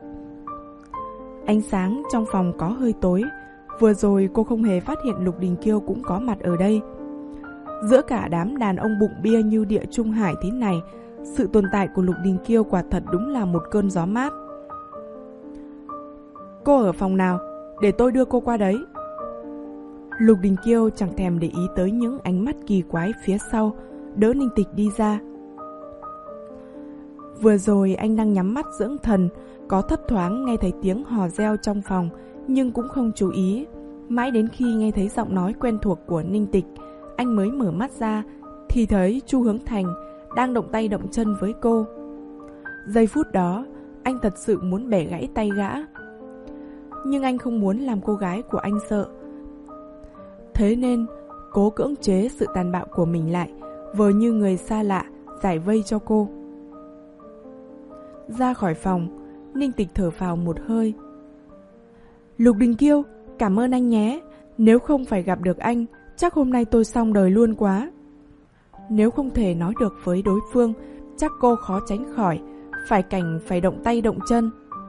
Ánh sáng trong phòng có hơi tối. Vừa rồi cô không hề phát hiện Lục Đình Kiêu cũng có mặt ở đây. Giữa cả đám đàn ông bụng bia như địa Trung Hải thế này, sự tồn tại của Lục Đình Kiêu quả thật đúng là một cơn gió mát. Cô ở phòng nào? Để tôi đưa cô qua đấy. Lục Đình Kiêu chẳng thèm để ý tới những ánh mắt kỳ quái phía sau, đỡ Ninh Tịch đi ra. Vừa rồi anh đang nhắm mắt dưỡng thần, có thấp thoáng nghe thấy tiếng hò reo trong phòng, nhưng cũng không chú ý. Mãi đến khi nghe thấy giọng nói quen thuộc của Ninh Tịch, anh mới mở mắt ra, thì thấy Chu Hướng Thành đang động tay động chân với cô. Giây phút đó, anh thật sự muốn bẻ gãy tay gã. Nhưng anh không muốn làm cô gái của anh sợ. Thế nên, cố cưỡng chế sự tàn bạo của mình lại, vờ như người xa lạ, giải vây cho cô. Ra khỏi phòng, Ninh Tịch thở phào một hơi. Lục Đình Kiêu, cảm ơn anh nhé. Nếu không phải gặp được anh, chắc hôm nay tôi xong đời luôn quá. Nếu không thể nói được với đối phương, chắc cô khó tránh khỏi phải cảnh phải động tay động chân.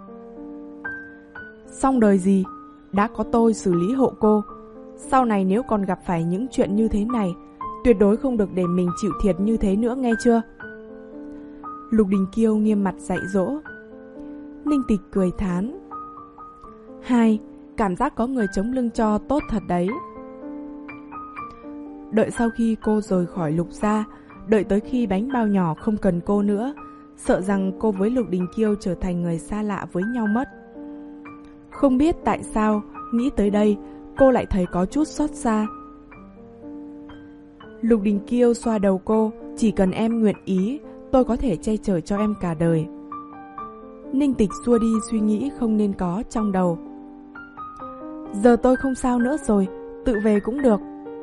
Xong đời gì? Đã có tôi xử lý hộ cô. Sau này nếu còn gặp phải những chuyện như thế này, tuyệt đối không được để mình chịu thiệt như thế nữa, nghe chưa? Lục Đình Kiêu nghiêm mặt dạy dỗ. Ninh Tịch cười thán. Hai, cảm giác có người chống lưng cho tốt thật đấy. Đợi sau khi cô rời khỏi Lục gia, đợi tới khi bánh bao nhỏ không cần cô nữa, sợ rằng cô với Lục Đình Kiêu trở thành người xa lạ với nhau mất. Không biết tại sao, nghĩ tới đây, cô lại thấy có chút xót xa. Lục Đình Kiêu xoa đầu cô, chỉ cần em nguyện ý, tôi có thể che chở cho em cả đời. Ninh Tịch xua đi suy nghĩ không nên có trong đầu. Giờ tôi không sao nữa rồi, tự về cũng được.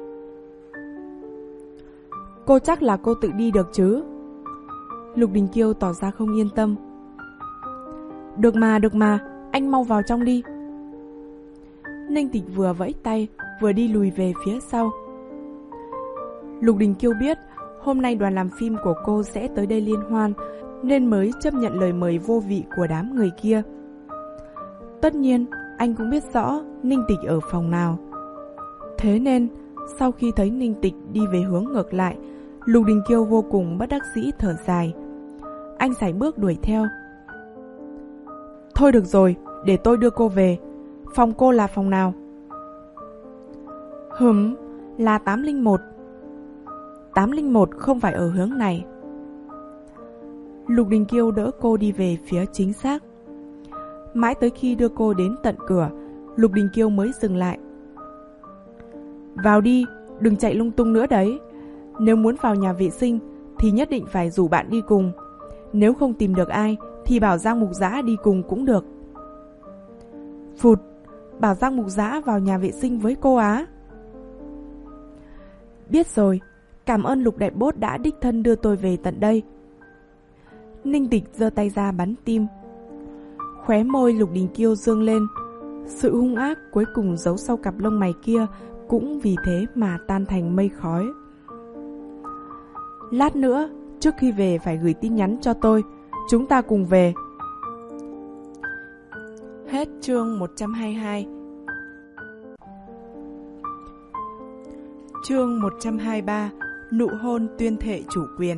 Cô chắc là cô tự đi được chứ? Lục Đình Kiêu tỏ ra không yên tâm. Được mà, được mà, anh mau vào trong đi. Ninh Tịch vừa vẫy tay, vừa đi lùi về phía sau. Lục Đình Kiêu biết hôm nay đoàn làm phim của cô sẽ tới đây liên hoan, nên mới chấp nhận lời mời vô vị của đám người kia. Tất nhiên, anh cũng biết rõ Ninh Tịch ở phòng nào. Thế nên, sau khi thấy Ninh Tịch đi về hướng ngược lại, Lục Đình Kiêu vô cùng bất đắc dĩ thở dài. Anh sải bước đuổi theo. Thôi được rồi, để tôi đưa cô về. Phòng cô là phòng nào? Hừm, là tám linh một. tám linh một không phải ở hướng này. Lục Đình Kiêu đỡ cô đi về phía chính xác. Mãi tới khi đưa cô đến tận cửa, Lục Đình Kiêu mới dừng lại. Vào đi, đừng chạy lung tung nữa đấy. Nếu muốn vào nhà vệ sinh thì nhất định phải rủ bạn đi cùng. Nếu không tìm được ai thì bảo Giang Mục Dã đi cùng cũng được. Phụt, bảo Giang Mục Dã vào nhà vệ sinh với cô á? Biết rồi, cảm ơn Lục Đại Bốt đã đích thân đưa tôi về tận đây. Ninh Tịch giơ tay ra bắn tim. Khóe môi Lục Đình Kiêu dương lên. Sự hung ác cuối cùng giấu sau cặp lông mày kia cũng vì thế mà tan thành mây khói. Lát nữa, trước khi về phải gửi tin nhắn cho tôi. Chúng ta cùng về. Hết chương một trăm hai mươi hai. Chương một trăm hai mươi ba. Nụ hôn tuyên thệ chủ quyền.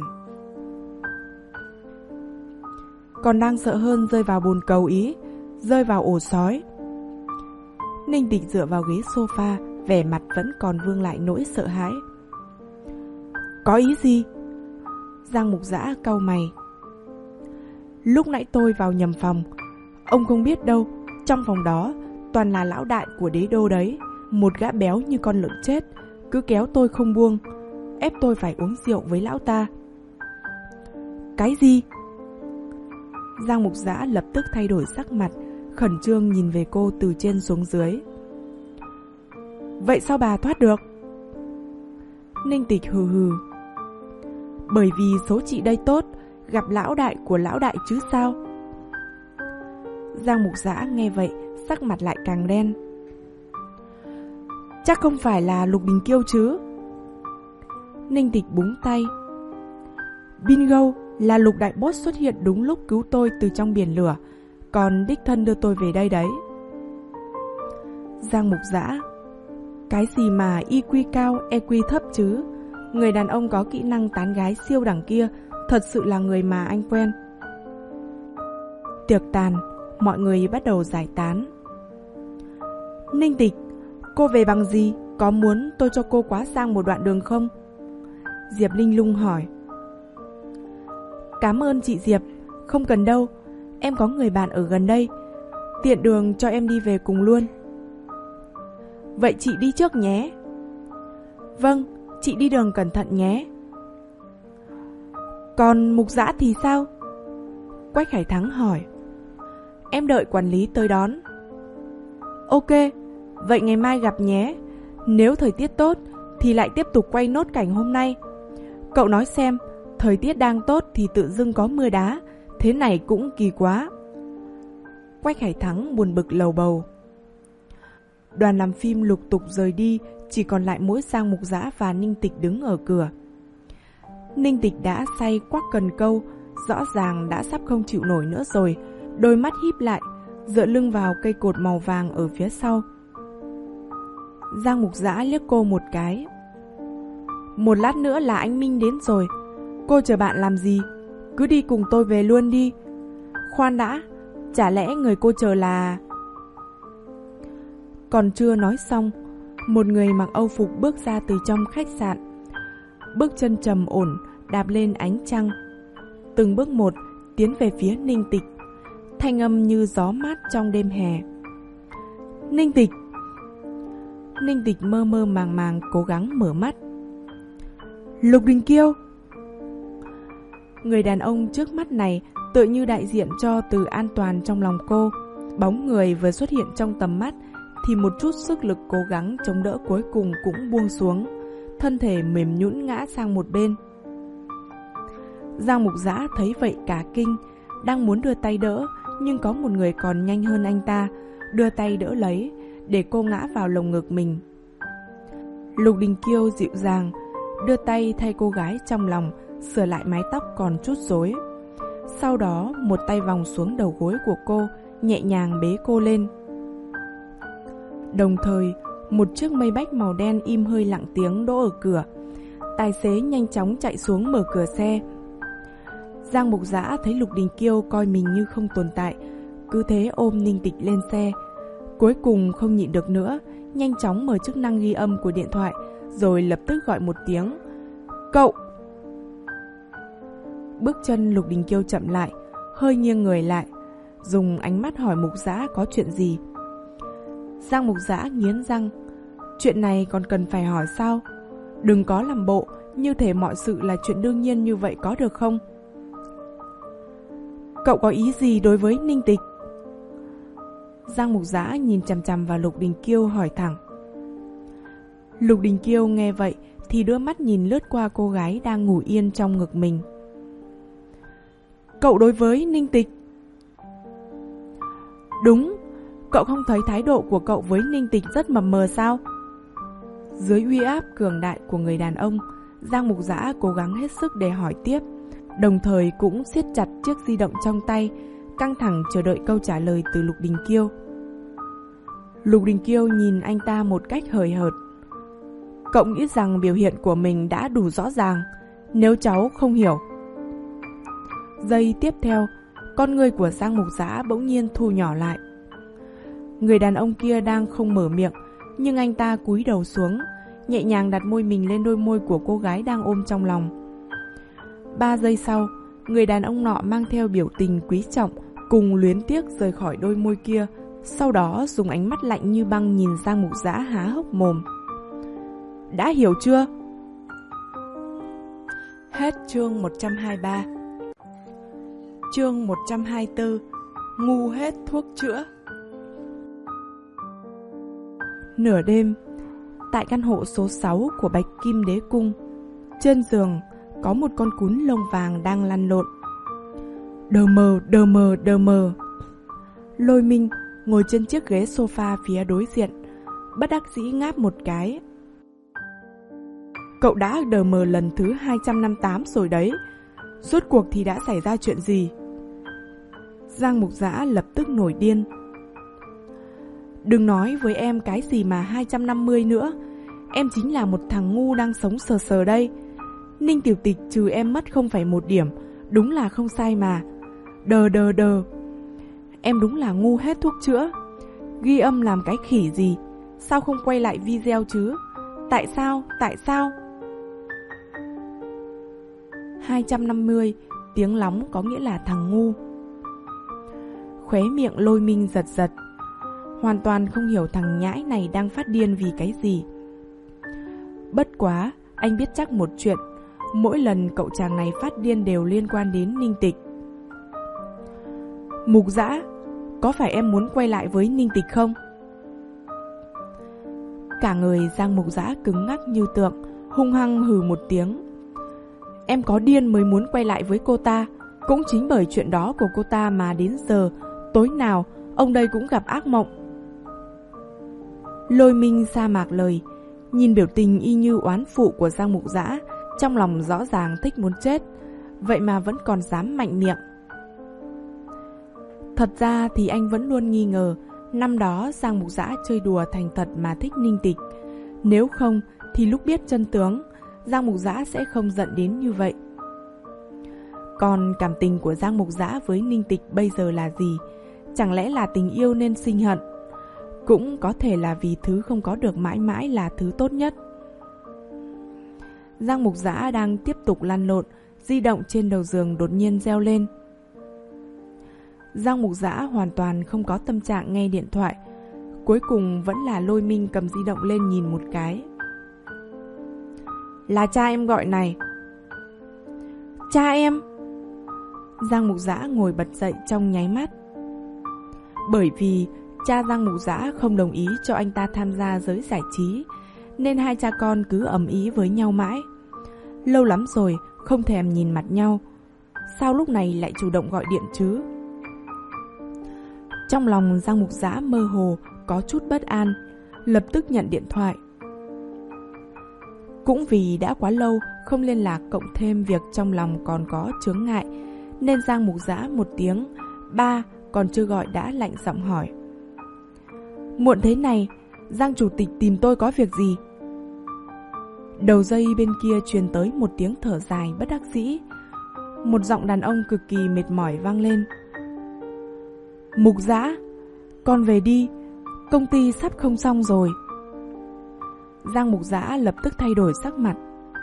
Còn đang sợ hơn rơi vào bồn cầu ý, rơi vào ổ sói. Ninh Tịch dựa vào ghế sofa, vẻ mặt vẫn còn vương lại nỗi sợ hãi. Có ý gì? Giang Mục Dã cau mày. Lúc nãy tôi vào nhầm phòng. Ông không biết đâu, trong phòng đó toàn là lão đại của đế đô đấy. Một gã béo như con lợn chết, cứ kéo tôi không buông, ép tôi phải uống rượu với lão ta. Cái gì? Giang Mục Dã lập tức thay đổi sắc mặt, khẩn trương nhìn về cô từ trên xuống dưới. Vậy sao bà thoát được? Ninh Tịch hừ hừ. Bởi vì số chị đây tốt, gặp lão đại của lão đại chứ sao? Giang Mục Dã nghe vậy, sắc mặt lại càng đen. Chắc không phải là Lục Đình Kiêu chứ? Ninh Tịch búng tay. Bingo, là Lục Đại Boss xuất hiện đúng lúc cứu tôi từ trong biển lửa, còn đích thân đưa tôi về đây đấy. Giang Mục Dã: Cái gì mà i kiu cao, e kiu thấp chứ? Người đàn ông có kỹ năng tán gái siêu đẳng kia thật sự là người mà anh quen. Tiệc tàn, mọi người bắt đầu giải tán. Ninh Tịch, cô về bằng gì? Có muốn tôi cho cô quá sang một đoạn đường không? Diệp Linh Lung hỏi. Cảm ơn chị Diệp, không cần đâu, em có người bạn ở gần đây, tiện đường cho em đi về cùng luôn. Vậy chị đi trước nhé. Vâng, chị đi đường cẩn thận nhé. Còn Mục Dã thì sao? Quách Hải Thắng hỏi. Em đợi quản lý tới đón. Ok, vậy ngày mai gặp nhé. Nếu thời tiết tốt thì lại tiếp tục quay nốt cảnh hôm nay. Cậu nói xem, thời tiết đang tốt thì tự dưng có mưa đá, thế này cũng kỳ quá. Quách Hải Thắng buồn bực lầu bầu. Đoàn làm phim lục tục rời đi, chỉ còn lại mỗi Giang Mục Dã và Ninh Tịch đứng ở cửa. Ninh Tịch đã say quắc cần câu, rõ ràng đã sắp không chịu nổi nữa rồi, đôi mắt híp lại, dựa lưng vào cây cột màu vàng ở phía sau. Giang Mục Dã liếc cô một cái. Một lát nữa là anh Minh đến rồi, cô chờ bạn làm gì? Cứ đi cùng tôi về luôn đi. Khoan đã, chả lẽ người cô chờ là... Còn chưa nói xong, một người mặc âu phục bước ra từ trong khách sạn. Bước chân trầm ổn, đạp lên ánh trăng. Từng bước một, tiến về phía Ninh Tịch. Thanh âm như gió mát trong đêm hè. Ninh Tịch! Ninh Tịch mơ mơ màng màng cố gắng mở mắt. Lục Đình Kiêu! Người đàn ông trước mắt này tựa như đại diện cho từ an toàn trong lòng cô. Bóng người vừa xuất hiện trong tầm mắt thì một chút sức lực cố gắng chống đỡ cuối cùng cũng buông xuống, thân thể mềm nhũn ngã sang một bên. Giang Mục Dã thấy vậy cả kinh, đang muốn đưa tay đỡ, nhưng có một người còn nhanh hơn anh ta, đưa tay đỡ lấy, để cô ngã vào lồng ngực mình. Lục Đình Kiêu dịu dàng, đưa tay thay cô gái trong lòng, sửa lại mái tóc còn chút rối. Sau đó một tay vòng xuống đầu gối của cô, nhẹ nhàng bế cô lên. Đồng thời, một chiếc Maybach màu đen im hơi lặng tiếng đỗ ở cửa. Tài xế nhanh chóng chạy xuống mở cửa xe. Giang Mục Dã thấy Lục Đình Kiêu coi mình như không tồn tại, cứ thế ôm Ninh Tịch lên xe. Cuối cùng không nhịn được nữa, nhanh chóng mở chức năng ghi âm của điện thoại, rồi lập tức gọi một tiếng. Cậu! Bước chân Lục Đình Kiêu chậm lại, hơi nghiêng người lại, dùng ánh mắt hỏi Mục Dã có chuyện gì. Giang Mục Dã nghiến răng. Chuyện này còn cần phải hỏi sao? Đừng có làm bộ, như thể mọi sự là chuyện đương nhiên như vậy có được không? Cậu có ý gì đối với Ninh Tịch? Giang Mục Dã nhìn chằm chằm vào Lục Đình Kiêu hỏi thẳng. Lục Đình Kiêu nghe vậy thì đưa mắt nhìn lướt qua cô gái đang ngủ yên trong ngực mình. Cậu đối với Ninh Tịch? Đúng, cậu không thấy thái độ của cậu với Ninh Tịch rất mập mờ sao? Dưới uy áp cường đại của người đàn ông, Giang Mục Dã cố gắng hết sức để hỏi tiếp, đồng thời cũng siết chặt chiếc di động trong tay, căng thẳng chờ đợi câu trả lời từ Lục Đình Kiêu. Lục Đình Kiêu nhìn anh ta một cách hời hợt. Cậu nghĩ rằng biểu hiện của mình đã đủ rõ ràng, nếu cháu không hiểu. Giây tiếp theo, con người của Giang Mục Dã bỗng nhiên thu nhỏ lại. Người đàn ông kia đang không mở miệng, nhưng anh ta cúi đầu xuống, nhẹ nhàng đặt môi mình lên đôi môi của cô gái đang ôm trong lòng. Ba giây sau, người đàn ông nọ mang theo biểu tình quý trọng cùng luyến tiếc rời khỏi đôi môi kia, sau đó dùng ánh mắt lạnh như băng nhìn Giang Mục Dã há hốc mồm. Đã hiểu chưa? Hết chương một trăm hai mươi ba. Chương một trăm hai mươi tư. Ngu hết thuốc chữa. Nửa đêm, tại căn hộ số sáu của Bạch Kim Đế Cung, trên giường có một con cún lông vàng đang lăn lộn. Đờ mờ, đờ mờ, đờ mờ. Lôi Minh ngồi trên chiếc ghế sofa phía đối diện, bất đắc dĩ ngáp một cái. Cậu đã đờ mờ lần thứ hai trăm năm mươi tám rồi đấy. Rốt cuộc thì đã xảy ra chuyện gì? Giang Mục Dã lập tức nổi điên. Đừng nói với em cái gì mà hai trăm năm mươi nữa. Em chính là một thằng ngu đang sống sờ sờ đây. Ninh Tiểu Tịch trừ em mất không phải một điểm, đúng là không sai mà. Đờ đờ đờ. Em đúng là ngu hết thuốc chữa. Ghi âm làm cái khỉ gì? Sao không quay lại video chứ? Tại sao? Tại sao? hai trăm năm mươi, tiếng lóng có nghĩa là thằng ngu. Khóe miệng Lôi Minh giật giật, hoàn toàn không hiểu thằng nhãi này đang phát điên vì cái gì. Bất quá, anh biết chắc một chuyện, mỗi lần cậu chàng này phát điên đều liên quan đến Ninh Tịch. Mục Dã, có phải em muốn quay lại với Ninh Tịch không? Cả người Giang Mục Dã cứng ngắc như tượng, hung hăng hừ một tiếng. Em có điên mới muốn quay lại với cô ta. Cũng chính bởi chuyện đó của cô ta mà đến giờ, tối nào, ông đây cũng gặp ác mộng. Lôi Minh sa mạc lời, nhìn biểu tình y như oán phụ của Giang Mục Dã, trong lòng rõ ràng thích muốn chết, vậy mà vẫn còn dám mạnh miệng. Thật ra thì anh vẫn luôn nghi ngờ, năm đó Giang Mục Dã chơi đùa thành thật mà thích Ninh Tịch. Nếu không, thì lúc biết chân tướng, Giang Mục Dã sẽ không giận đến như vậy. Còn cảm tình của Giang Mục Dã với Ninh Tịch bây giờ là gì? Chẳng lẽ là tình yêu nên sinh hận? Cũng có thể là vì thứ không có được mãi mãi là thứ tốt nhất. Giang Mục Dã đang tiếp tục lăn lộn, di động trên đầu giường đột nhiên reo lên. Giang Mục Dã hoàn toàn không có tâm trạng nghe điện thoại. Cuối cùng vẫn là Lôi Minh cầm di động lên nhìn một cái. Là cha em gọi này. Cha em? Giang Mục Dã ngồi bật dậy trong nháy mắt. Bởi vì cha Giang Mục Dã không đồng ý cho anh ta tham gia giới giải trí, nên hai cha con cứ ầm ĩ với nhau mãi. Lâu lắm rồi không thèm nhìn mặt nhau, sao lúc này lại chủ động gọi điện chứ? Trong lòng Giang Mục Dã mơ hồ có chút bất an, lập tức nhận điện thoại. Cũng vì đã quá lâu không liên lạc, cộng thêm việc trong lòng còn có chướng ngại, nên Giang Mục Dã một tiếng ba còn chưa gọi đã lạnh giọng hỏi. Muộn thế này, Giang chủ tịch tìm tôi có việc gì? Đầu dây bên kia truyền tới một tiếng thở dài bất đắc dĩ. Một giọng đàn ông cực kỳ mệt mỏi vang lên. Mục Dã, con về đi, công ty sắp không xong rồi. Giang Mục Dã lập tức thay đổi sắc mặt.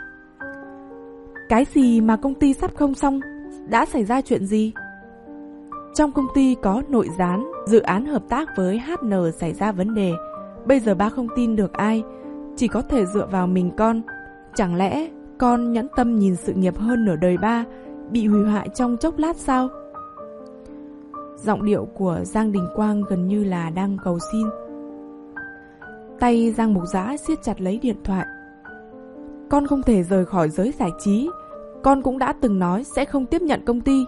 Cái gì mà công ty sắp không xong? Đã xảy ra chuyện gì? Trong công ty có nội gián, dự án hợp tác với hát en xảy ra vấn đề. Bây giờ ba không tin được ai, chỉ có thể dựa vào mình con. Chẳng lẽ con nhẫn tâm nhìn sự nghiệp hơn nửa đời ba bị hủy hoại trong chốc lát sao? Giọng điệu của Giang Đình Quang gần như là đang cầu xin. Tay Giang Mục Dã siết chặt lấy điện thoại. Con không thể rời khỏi giới giải trí. Con cũng đã từng nói sẽ không tiếp nhận công ty.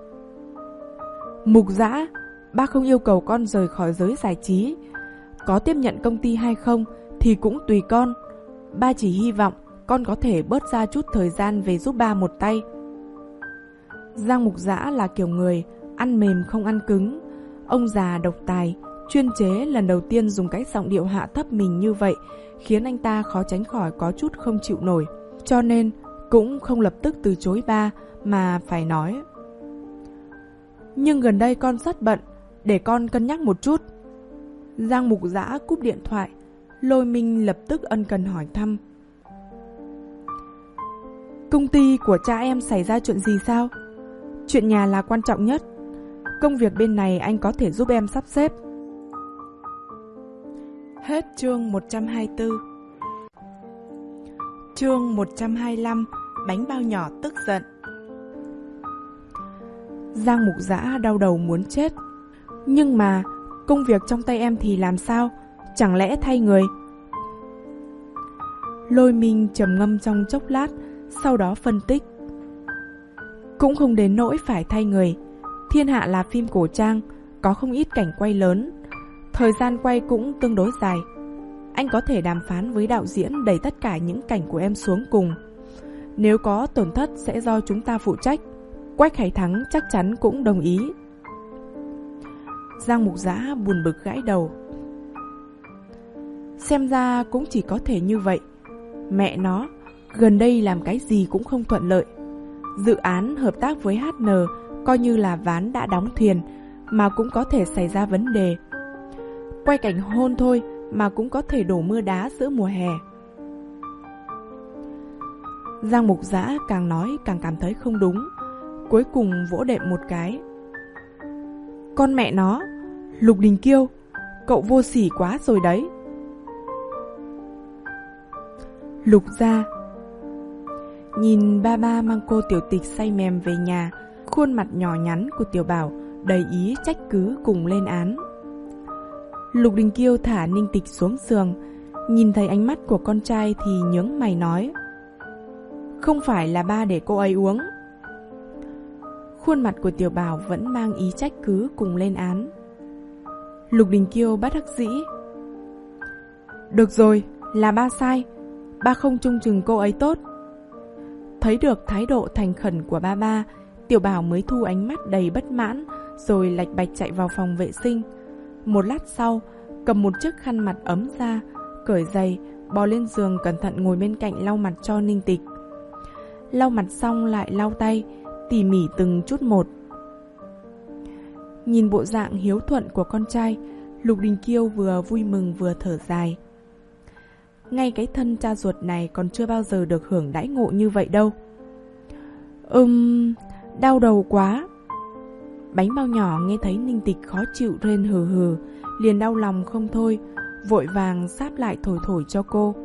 Mục Dã, ba không yêu cầu con rời khỏi giới giải trí. Có tiếp nhận công ty hay không thì cũng tùy con. Ba chỉ hy vọng con có thể bớt ra chút thời gian về giúp ba một tay. Giang Mục Dã là kiểu người ăn mềm không ăn cứng. Ông già độc tài, chuyên chế lần đầu tiên dùng cái giọng điệu hạ thấp mình như vậy, khiến anh ta khó tránh khỏi có chút không chịu nổi. Cho nên cũng không lập tức từ chối ba, mà phải nói. Nhưng gần đây con rất bận, để con cân nhắc một chút. Giang Mục Dã cúp điện thoại. Lôi Minh lập tức ân cần hỏi thăm. Công ty của cha em xảy ra chuyện gì sao? Chuyện nhà là quan trọng nhất. Công việc bên này anh có thể giúp em sắp xếp. Hết chương một trăm hai mươi tư. Chương một trăm hai mươi lăm. Bánh bao nhỏ tức giận. Giang Mục Dã đau đầu muốn chết. Nhưng mà công việc trong tay em thì làm sao? Chẳng lẽ thay người? Lôi Minh trầm ngâm trong chốc lát, sau đó phân tích. Cũng không đến nỗi phải thay người. Thiên Hạ là phim cổ trang, có không ít cảnh quay lớn, thời gian quay cũng tương đối dài. Anh có thể đàm phán với đạo diễn đẩy tất cả những cảnh của em xuống cùng. Nếu có tổn thất sẽ do chúng ta phụ trách. Quách Khải Thắng chắc chắn cũng đồng ý. Giang Mục Dã buồn bực gãi đầu. Xem ra cũng chỉ có thể như vậy. Mẹ nó, gần đây làm cái gì cũng không thuận lợi. Dự án hợp tác với hát en coi như là ván đã đóng thuyền, mà cũng có thể xảy ra vấn đề. Quay cảnh hôn thôi mà cũng có thể đổ mưa đá giữa mùa hè. Giang Mục Dã càng nói càng cảm thấy không đúng, cuối cùng vỗ đệm một cái. Con mẹ nó, Lục Đình Kiêu, cậu vô sỉ quá rồi đấy. Lục gia. Nhìn ba ba mang cô Tiểu Tịch say mềm về nhà, khuôn mặt nhỏ nhắn của Tiểu Bảo đầy ý trách cứ cùng lên án. Lục Đình Kiêu thả Ninh Tịch xuống giường, nhìn thấy ánh mắt của con trai thì nhướng mày nói: Không phải là ba để cô ấy uống. Khuôn mặt của Tiểu Bảo vẫn mang ý trách cứ cùng lên án. Lục Đình Kiêu bất đắc dĩ: Được rồi, là ba sai, ba không trông chừng cô ấy tốt. Thấy được thái độ thành khẩn của ba ba, Tiểu Bảo mới thu ánh mắt đầy bất mãn, rồi lạch bạch chạy vào phòng vệ sinh. Một lát sau, cầm một chiếc khăn mặt ấm ra, cởi giày, bò lên giường cẩn thận ngồi bên cạnh lau mặt cho Ninh Tịch. Lau mặt xong lại lau tay, tỉ mỉ từng chút một. Nhìn bộ dạng hiếu thuận của con trai, Lục Đình Kiêu vừa vui mừng vừa thở dài. Ngay cái thân cha ruột này còn chưa bao giờ được hưởng đãi ngộ như vậy đâu. Ừm, đau đầu quá. Bánh bao nhỏ nghe thấy Ninh Tịch khó chịu rên hừ hừ, liền đau lòng không thôi, vội vàng sáp lại thổi thổi cho cô.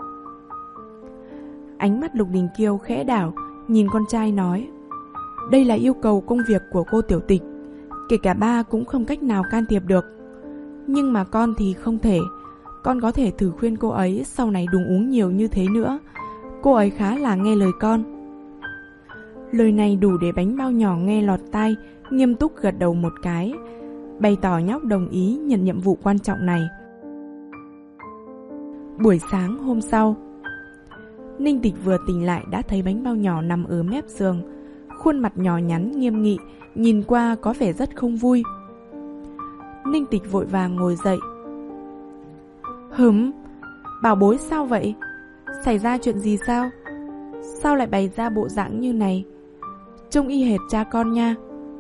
Ánh mắt Lục Đình Kiêu khẽ đảo, nhìn con trai nói: Đây là yêu cầu công việc của cô Tiểu Tịch, kể cả ba cũng không cách nào can thiệp được. Nhưng mà con thì không thể. Con có thể thử khuyên cô ấy sau này đừng uống nhiều như thế nữa. Cô ấy khá là nghe lời con. Lời này đủ để bánh bao nhỏ nghe lọt tai, nghiêm túc gật đầu một cái, bày tỏ nhóc đồng ý nhận nhiệm vụ quan trọng này. Buổi sáng hôm sau, Ninh Tịch vừa tỉnh lại đã thấy bánh bao nhỏ nằm ở mép giường, khuôn mặt nhỏ nhắn nghiêm nghị, nhìn qua có vẻ rất không vui. Ninh Tịch vội vàng ngồi dậy. Hửm, bảo bối sao vậy? Xảy ra chuyện gì sao? Sao lại bày ra bộ dạng như này? Trông y hệt cha con nha.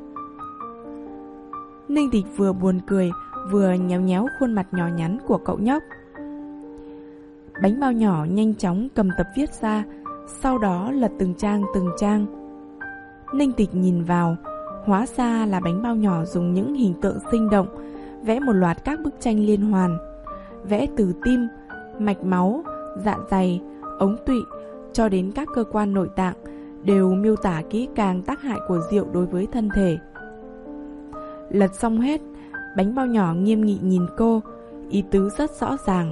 Ninh Tịch vừa buồn cười, vừa nhéo nhéo khuôn mặt nhỏ nhắn của cậu nhóc. Bánh bao nhỏ nhanh chóng cầm tập viết ra, sau đó lật từng trang từng trang. Ninh Tịch nhìn vào, hóa ra là bánh bao nhỏ dùng những hình tượng sinh động vẽ một loạt các bức tranh liên hoàn, vẽ từ tim, mạch máu, dạ dày, ống tụy cho đến các cơ quan nội tạng, đều miêu tả kỹ càng tác hại của rượu đối với thân thể. Lật xong hết, bánh bao nhỏ nghiêm nghị nhìn cô, ý tứ rất rõ ràng.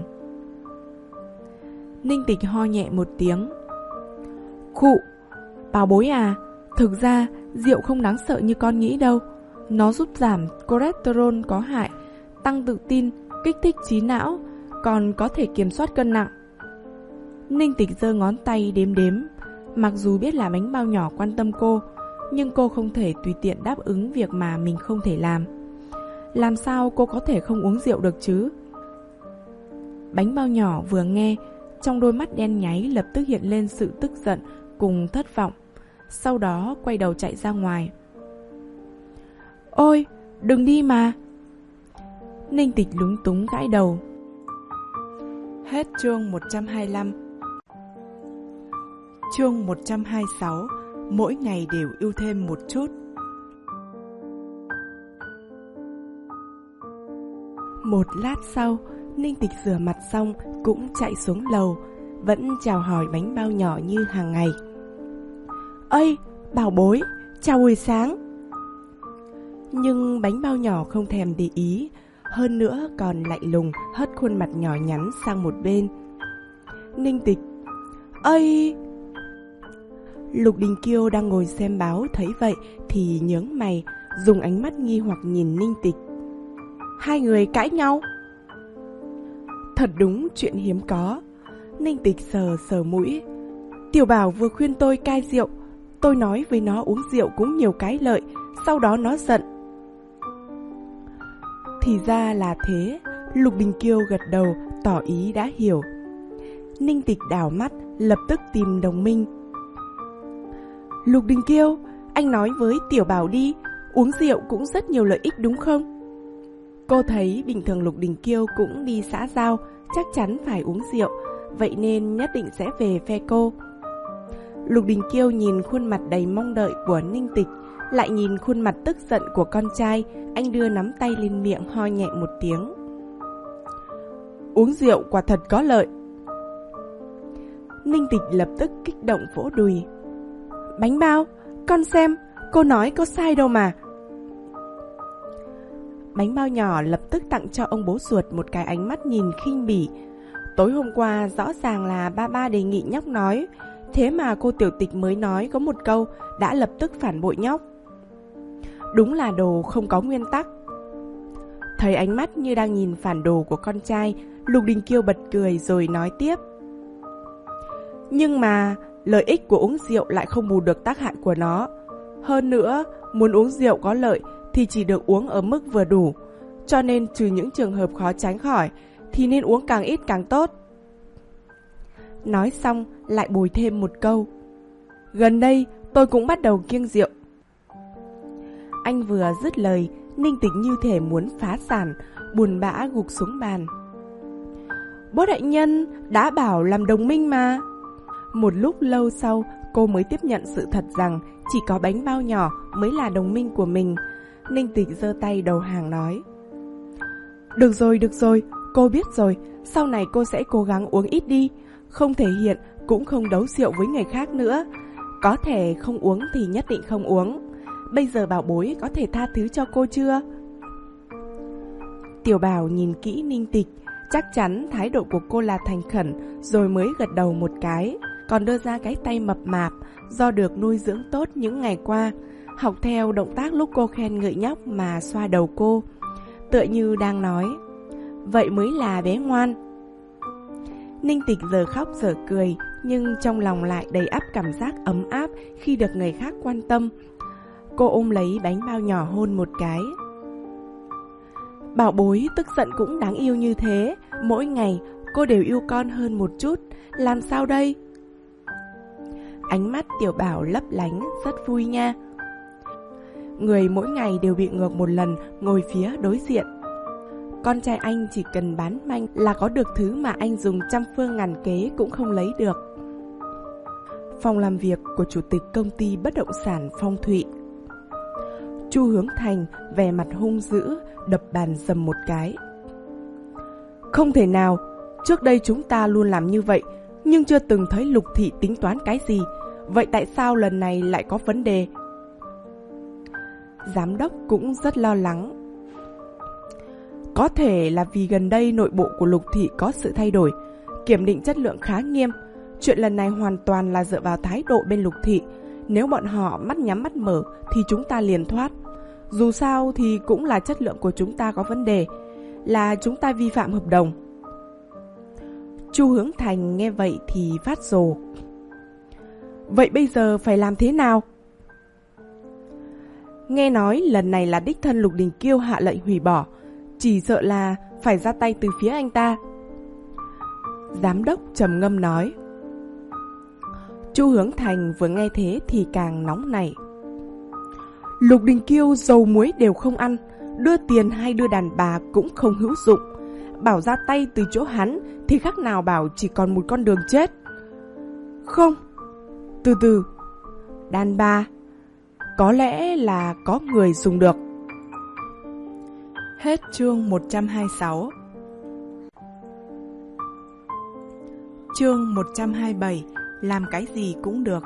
Ninh Tịch ho nhẹ một tiếng. Khụ, bảo bối à, thực ra rượu không đáng sợ như con nghĩ đâu. Nó giúp giảm cholesterol có hại, tăng tự tin, kích thích trí não, còn có thể kiểm soát cân nặng. Ninh Tịch giơ ngón tay đếm đếm. Mặc dù biết là bánh bao nhỏ quan tâm cô, nhưng cô không thể tùy tiện đáp ứng việc mà mình không thể làm. Làm sao cô có thể không uống rượu được chứ? Bánh bao nhỏ vừa nghe, trong đôi mắt đen nháy lập tức hiện lên sự tức giận cùng thất vọng, sau đó quay đầu chạy ra ngoài. Ôi, đừng đi mà. Ninh Tịch lúng túng gãi đầu. Hết chương một trăm hai mươi lăm. Chương một trăm hai mươi sáu. Mỗi ngày đều yêu thêm một chút. Một lát sau, Ninh Tịch rửa mặt xong cũng chạy xuống lầu, vẫn chào hỏi bánh bao nhỏ như hàng ngày. Ơi, bảo bối, chào buổi sáng. Nhưng bánh bao nhỏ không thèm để ý, hơn nữa còn lạnh lùng hất khuôn mặt nhỏ nhắn sang một bên. Ninh Tịch: Ây! Lục Đình Kiêu đang ngồi xem báo thấy vậy thì nhướng mày, dùng ánh mắt nghi hoặc nhìn Ninh Tịch. Hai người cãi nhau? Thật đúng chuyện hiếm có. Ninh Tịch sờ sờ mũi. Tiểu Bảo vừa khuyên tôi cai rượu, tôi nói với nó uống rượu cũng nhiều cái lợi, sau đó nó giận. Thì ra là thế. Lục Đình Kiêu gật đầu, tỏ ý đã hiểu. Ninh Tịch đảo mắt, lập tức tìm đồng minh. Lục Đình Kiêu, anh nói với Tiểu Bảo đi, uống rượu cũng rất nhiều lợi ích đúng không? Cô thấy bình thường Lục Đình Kiêu cũng đi xã giao, chắc chắn phải uống rượu, vậy nên nhất định sẽ về phe cô. Lục Đình Kiêu nhìn khuôn mặt đầy mong đợi của Ninh Tịch, lại nhìn khuôn mặt tức giận của con trai, anh đưa nắm tay lên miệng ho nhẹ một tiếng. Uống rượu quả thật có lợi. Ninh Tịch lập tức kích động vỗ đùi. Bánh bao, con xem, cô nói có sai đâu mà. Bánh bao nhỏ lập tức tặng cho ông bố ruột một cái ánh mắt nhìn khinh bỉ. Tối hôm qua rõ ràng là ba ba đề nghị nhóc nói, thế mà cô tiểu tịch mới nói có một câu đã lập tức phản bội nhóc. Đúng là đồ không có nguyên tắc. Thấy ánh mắt như đang nhìn phản đồ của con trai, Lục Đình Kiêu bật cười rồi nói tiếp. Nhưng mà lợi ích của uống rượu lại không bù được tác hại của nó. Hơn nữa, muốn uống rượu có lợi thì chỉ được uống ở mức vừa đủ. Cho nên trừ những trường hợp khó tránh khỏi thì nên uống càng ít càng tốt. Nói xong lại bồi thêm một câu. Gần đây tôi cũng bắt đầu kiêng rượu. Anh vừa dứt lời, Ninh Tịch như thể muốn phá sản, buồn bã gục xuống bàn. Bố đại nhân đã bảo làm đồng minh mà. Một lúc lâu sau, cô mới tiếp nhận sự thật rằng chỉ có bánh bao nhỏ mới là đồng minh của mình. Ninh Tịch giơ tay đầu hàng nói. Được rồi, được rồi, cô biết rồi, sau này cô sẽ cố gắng uống ít đi. Không thể hiện, cũng không đấu rượu với người khác nữa. Có thể không uống thì nhất định không uống. Bây giờ bảo bối có thể tha thứ cho cô chưa? Tiểu Bảo nhìn kỹ Ninh Tịch, chắc chắn thái độ của cô là thành khẩn, rồi mới gật đầu một cái, còn đưa ra cái tay mập mạp, do được nuôi dưỡng tốt những ngày qua, học theo động tác lúc cô khen ngợi nhóc mà xoa đầu cô, tựa như đang nói, vậy mới là bé ngoan. Ninh Tịch giờ khóc giờ cười, nhưng trong lòng lại đầy ắp cảm giác ấm áp khi được người khác quan tâm. Cô ôm lấy bánh bao nhỏ hôn một cái. Bảo bối tức giận cũng đáng yêu như thế, mỗi ngày cô đều yêu con hơn một chút, làm sao đây? Ánh mắt Tiểu Bảo lấp lánh, rất vui nha. Người mỗi ngày đều bị ngược một lần, ngồi phía đối diện. Con trai anh chỉ cần bán manh là có được thứ mà anh dùng trăm phương ngàn kế cũng không lấy được. Phòng làm việc của chủ tịch công ty bất động sản Phong Thụy. Chu Hướng Thành vẻ mặt hung dữ, đập bàn dầm một cái. Không thể nào, trước đây chúng ta luôn làm như vậy, nhưng chưa từng thấy Lục Thị tính toán cái gì. Vậy tại sao lần này lại có vấn đề? Giám đốc cũng rất lo lắng. Có thể là vì gần đây nội bộ của Lục Thị có sự thay đổi, kiểm định chất lượng khá nghiêm. Chuyện lần này hoàn toàn là dựa vào thái độ bên Lục Thị. Nếu bọn họ mắt nhắm mắt mở thì chúng ta liền thoát. Dù sao thì cũng là chất lượng của chúng ta có vấn đề, là chúng ta vi phạm hợp đồng. Chu Hướng Thành nghe vậy thì phát rồ. Vậy bây giờ phải làm thế nào? Nghe nói lần này là đích thân Lục Đình Kiêu hạ lệnh hủy bỏ, chỉ sợ là phải ra tay từ phía anh ta. Giám đốc trầm ngâm nói. Chu Hướng Thành vừa nghe thế thì càng nóng nảy. Lục Đình Kiêu dầu muối đều không ăn, đưa tiền hay đưa đàn bà cũng không hữu dụng. Bảo ra tay từ chỗ hắn thì khác nào bảo chỉ còn một con đường chết. Không, từ từ, đàn bà, có lẽ là có người dùng được. Hết chương một trăm hai mươi sáu. Chương một trăm hai mươi bảy. Làm cái gì cũng được.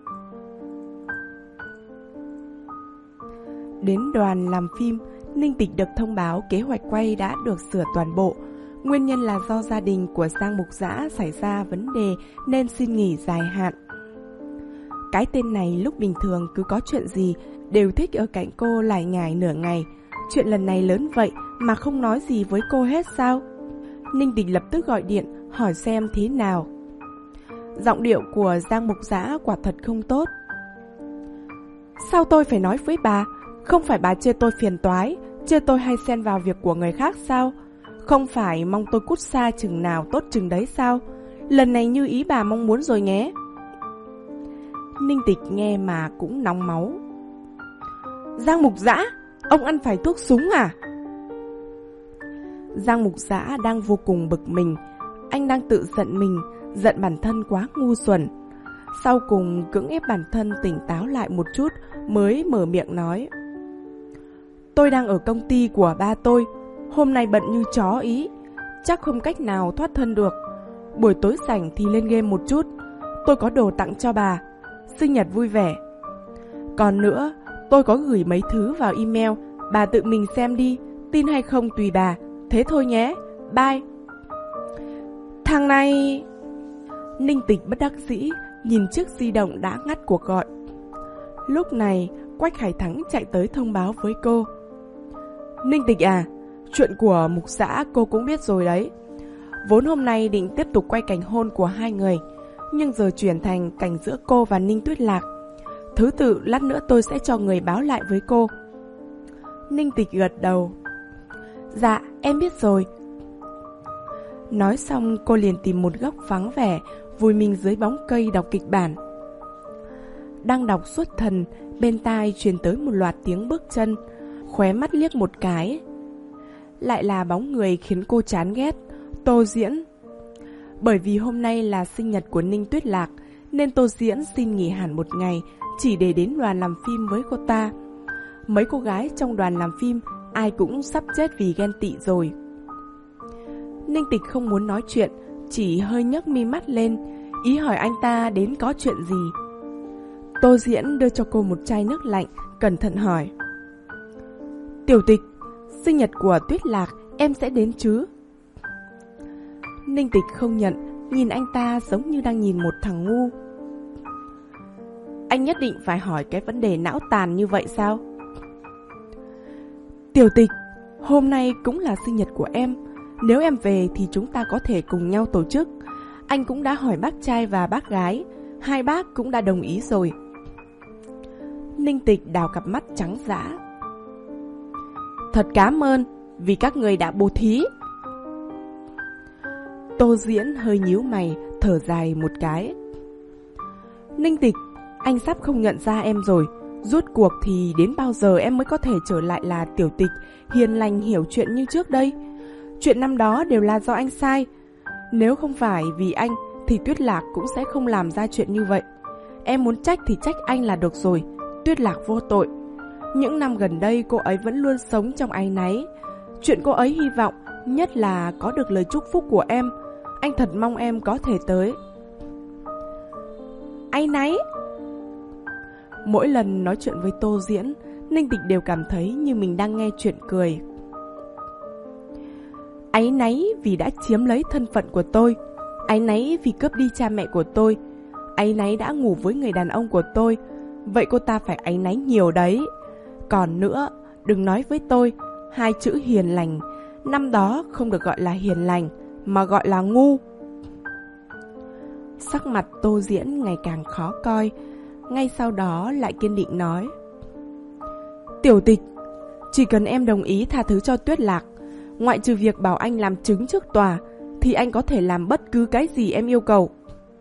Đến đoàn làm phim, Ninh Tịch được thông báo kế hoạch quay đã được sửa toàn bộ. Nguyên nhân là do gia đình của Giang Mục Dã xảy ra vấn đề nên xin nghỉ dài hạn. Cái tên này lúc bình thường cứ có chuyện gì đều thích ở cạnh cô lải nhải nửa ngày. Chuyện lần này lớn vậy mà không nói gì với cô hết sao? Ninh Tịch lập tức gọi điện hỏi xem thế nào. Giọng điệu của Giang Mục Dã quả thật không tốt. Sao tôi phải nói với bà? Không phải bà chê tôi phiền toái, chê tôi hay xen vào việc của người khác sao? Không phải mong tôi cút xa chừng nào tốt chừng đấy sao? Lần này như ý bà mong muốn rồi nhé. Ninh Tịch nghe mà cũng nóng máu. Giang Mục Dã, ông ăn phải thuốc súng à? Giang Mục Dã đang vô cùng bực mình. Anh đang tự giận mình, giận bản thân quá ngu xuẩn. Sau cùng cưỡng ép bản thân tỉnh táo lại một chút mới mở miệng nói. Tôi đang ở công ty của ba tôi. Hôm nay bận như chó ý, chắc không cách nào thoát thân được. Buổi tối rảnh thì lên game một chút. Tôi có đồ tặng cho bà. Sinh nhật vui vẻ. Còn nữa, tôi có gửi mấy thứ vào email. Bà tự mình xem đi, tin hay không tùy bà. Thế thôi nhé, bye. Thằng này... Ninh Tịch bất đắc dĩ nhìn chiếc di động đã ngắt cuộc gọi. Lúc này Quách Khải Thắng chạy tới thông báo với cô. Ninh Tịch à, chuyện của Mục Dã cô cũng biết rồi đấy. Vốn hôm nay định tiếp tục quay cảnh hôn của hai người, nhưng giờ chuyển thành cảnh giữa cô và Ninh Tuyết Lạc. Thứ tự lát nữa tôi sẽ cho người báo lại với cô. Ninh Tịch gật đầu. Dạ, em biết rồi. Nói xong cô liền tìm một góc vắng vẻ, vùi mình dưới bóng cây đọc kịch bản. Đang đọc xuất thần, bên tai truyền tới một loạt tiếng bước chân. Khóe mắt liếc một cái, lại là bóng người khiến cô chán ghét, Tô Diễn. Bởi vì hôm nay là sinh nhật của Ninh Tuyết Lạc, nên Tô Diễn xin nghỉ hẳn một ngày, chỉ để đến đoàn làm phim với cô ta. Mấy cô gái trong đoàn làm phim ai cũng sắp chết vì ghen tị rồi. Ninh Tịch không muốn nói chuyện, chỉ hơi nhấc mi mắt lên, ý hỏi anh ta đến có chuyện gì. Tô Diễn đưa cho cô một chai nước lạnh, cẩn thận hỏi. Tiểu Tịch, sinh nhật của Tuyết Lạc em sẽ đến chứ? Ninh Tịch không nhận, nhìn anh ta giống như đang nhìn một thằng ngu. Anh nhất định phải hỏi cái vấn đề não tàn như vậy sao? Tiểu Tịch, hôm nay cũng là sinh nhật của em. Nếu em về thì chúng ta có thể cùng nhau tổ chức. Anh cũng đã hỏi bác trai và bác gái, hai bác cũng đã đồng ý rồi. Ninh Tịch đào cặp mắt trắng dã. Thật cảm ơn vì các người đã bố thí. Tô Diễn hơi nhíu mày, thở dài một cái. Ninh Tịch, anh sắp không nhận ra em rồi. Rốt cuộc thì đến bao giờ em mới có thể trở lại là Tiểu Tịch, hiền lành hiểu chuyện như trước đây? Chuyện năm đó đều là do anh sai. Nếu không phải vì anh thì Tuyết Lạc cũng sẽ không làm ra chuyện như vậy. Em muốn trách thì trách anh là được rồi. Tuyết Lạc vô tội. Những năm gần đây cô ấy vẫn luôn sống trong áy náy. Chuyện cô ấy hy vọng nhất là có được lời chúc phúc của em. Anh thật mong em có thể tới. Áy náy? Mỗi lần nói chuyện với Tô Diễn, Ninh Tịch đều cảm thấy như mình đang nghe chuyện cười. Áy náy vì đã chiếm lấy thân phận của tôi. Áy náy vì cướp đi cha mẹ của tôi. Áy náy đã ngủ với người đàn ông của tôi. Vậy cô ta phải áy náy nhiều đấy. Còn nữa, đừng nói với tôi hai chữ hiền lành. Năm đó không được gọi là hiền lành, mà gọi là ngu. Sắc mặt Tô Diễn ngày càng khó coi. Ngay sau đó lại kiên định nói. Tiểu Tịch, chỉ cần em đồng ý tha thứ cho Tuyết Lạc, ngoại trừ việc bảo anh làm chứng trước tòa, thì anh có thể làm bất cứ cái gì em yêu cầu.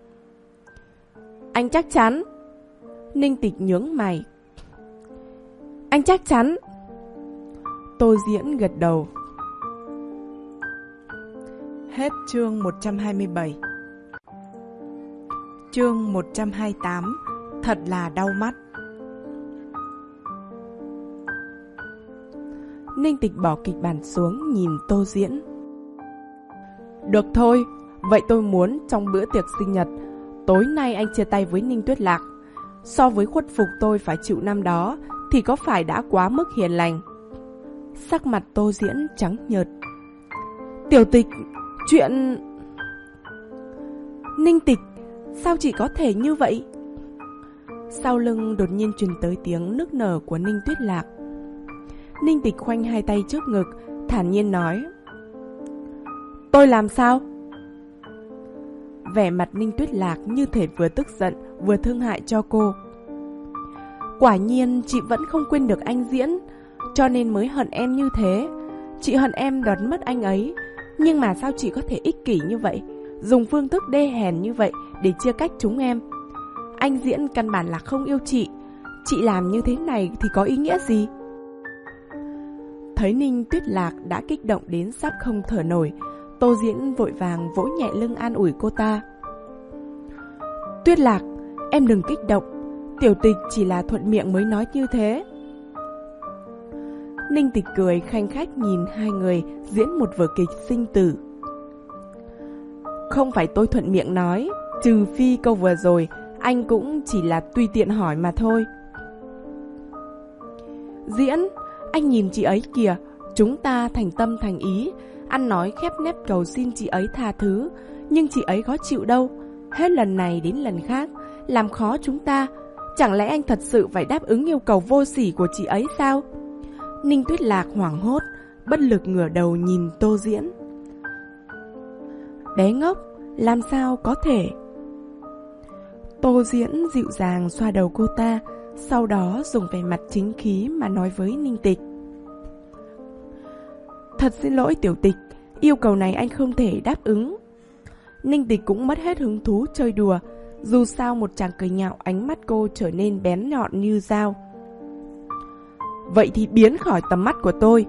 Anh chắc chắn? Ninh Tịch nhướng mày. Anh chắc chắn. Tô Diễn gật đầu. Hết chương một trăm hai mươi bảy. Chương một trăm hai mươi tám. Thật là đau mắt. Ninh Tịch bỏ kịch bản xuống, nhìn Tô Diễn. Được thôi, vậy tôi muốn trong bữa tiệc sinh nhật, tối nay anh chia tay với Ninh Tuyết Lạc. So với khuất phục tôi phải chịu năm đó, thì có phải đã quá mức hiền lành? Sắc mặt Tô Diễn trắng nhợt. Tiểu Tịch, chuyện... Ninh Tịch, sao chị có thể như vậy? Sau lưng đột nhiên truyền tới tiếng nức nở của Ninh Tuyết Lạc. Ninh Tịch khoanh hai tay trước ngực, thản nhiên nói. Tôi làm sao? Vẻ mặt Ninh Tuyết Lạc như thể vừa tức giận vừa thương hại cho cô. Quả nhiên chị vẫn không quên được anh Diễn, cho nên mới hận em như thế. Chị hận em đoạt mất anh ấy, Nhưng mà sao chị có thể ích kỷ như vậy, dùng phương thức đê hèn như vậy để chia cách chúng em? Anh Diễn căn bản là không yêu chị. Chị làm như thế này thì có ý nghĩa gì? Thấy Ninh Tuyết Lạc đã kích động đến sắp không thở nổi, Tô Diễn vội vàng vỗ nhẹ lưng an ủi cô ta. Tuyết Lạc, em đừng kích động, Tiểu Tịch chỉ là thuận miệng mới nói như thế. Ninh Tịch cười khanh khách nhìn hai người diễn một vở kịch sinh tử. Không phải tôi thuận miệng nói, trừ phi câu vừa rồi anh cũng chỉ là tùy tiện hỏi mà thôi. Diễn, anh nhìn chị ấy kìa, chúng ta thành tâm thành ý, ăn nói khép nép cầu xin chị ấy tha thứ, nhưng chị ấy có chịu đâu, hết lần này đến lần khác, làm khó chúng ta. Chẳng lẽ anh thật sự phải đáp ứng yêu cầu vô sỉ của chị ấy sao? Ninh Tuyết Lạc hoảng hốt, bất lực ngửa đầu nhìn Tô Diễn. Bé ngốc, làm sao có thể? Tô Diễn dịu dàng xoa đầu cô ta, sau đó dùng vẻ mặt chính khí mà nói với Ninh Tịch. Thật xin lỗi Tiểu Tịch, yêu cầu này anh không thể đáp ứng. Ninh Tịch cũng mất hết hứng thú chơi đùa, dù sao một chàng cười nhạo ánh mắt cô trở nên bén nhọn như dao. Vậy thì biến khỏi tầm mắt của tôi.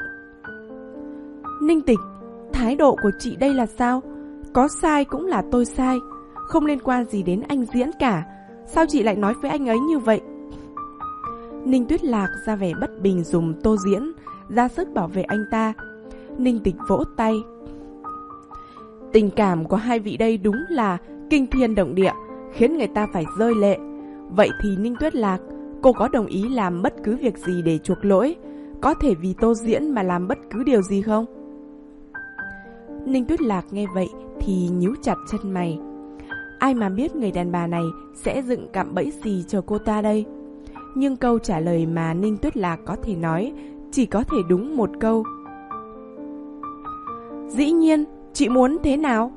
Ninh Tịch, thái độ của chị đây là sao? Có sai cũng là tôi sai, không liên quan gì đến anh Diễn cả. Sao chị lại nói với anh ấy như vậy? Ninh Tuyết Lạc ra vẻ bất bình dùm Tô Diễn, ra sức bảo vệ anh ta. Ninh Tịch vỗ tay. Tình cảm của hai vị đây đúng là kinh thiên động địa, khiến người ta phải rơi lệ. Vậy thì Ninh Tuyết Lạc, cô có đồng ý làm bất cứ việc gì để chuộc lỗi? Có thể vì Tô Diễn mà làm bất cứ điều gì không? Ninh Tuyết Lạc nghe vậy thì nhíu chặt chân mày. Ai mà biết người đàn bà này sẽ dựng cạm bẫy gì cho cô ta đây? Nhưng câu trả lời mà Ninh Tuyết Lạc có thể nói chỉ có thể đúng một câu. Dĩ nhiên, chị muốn thế nào?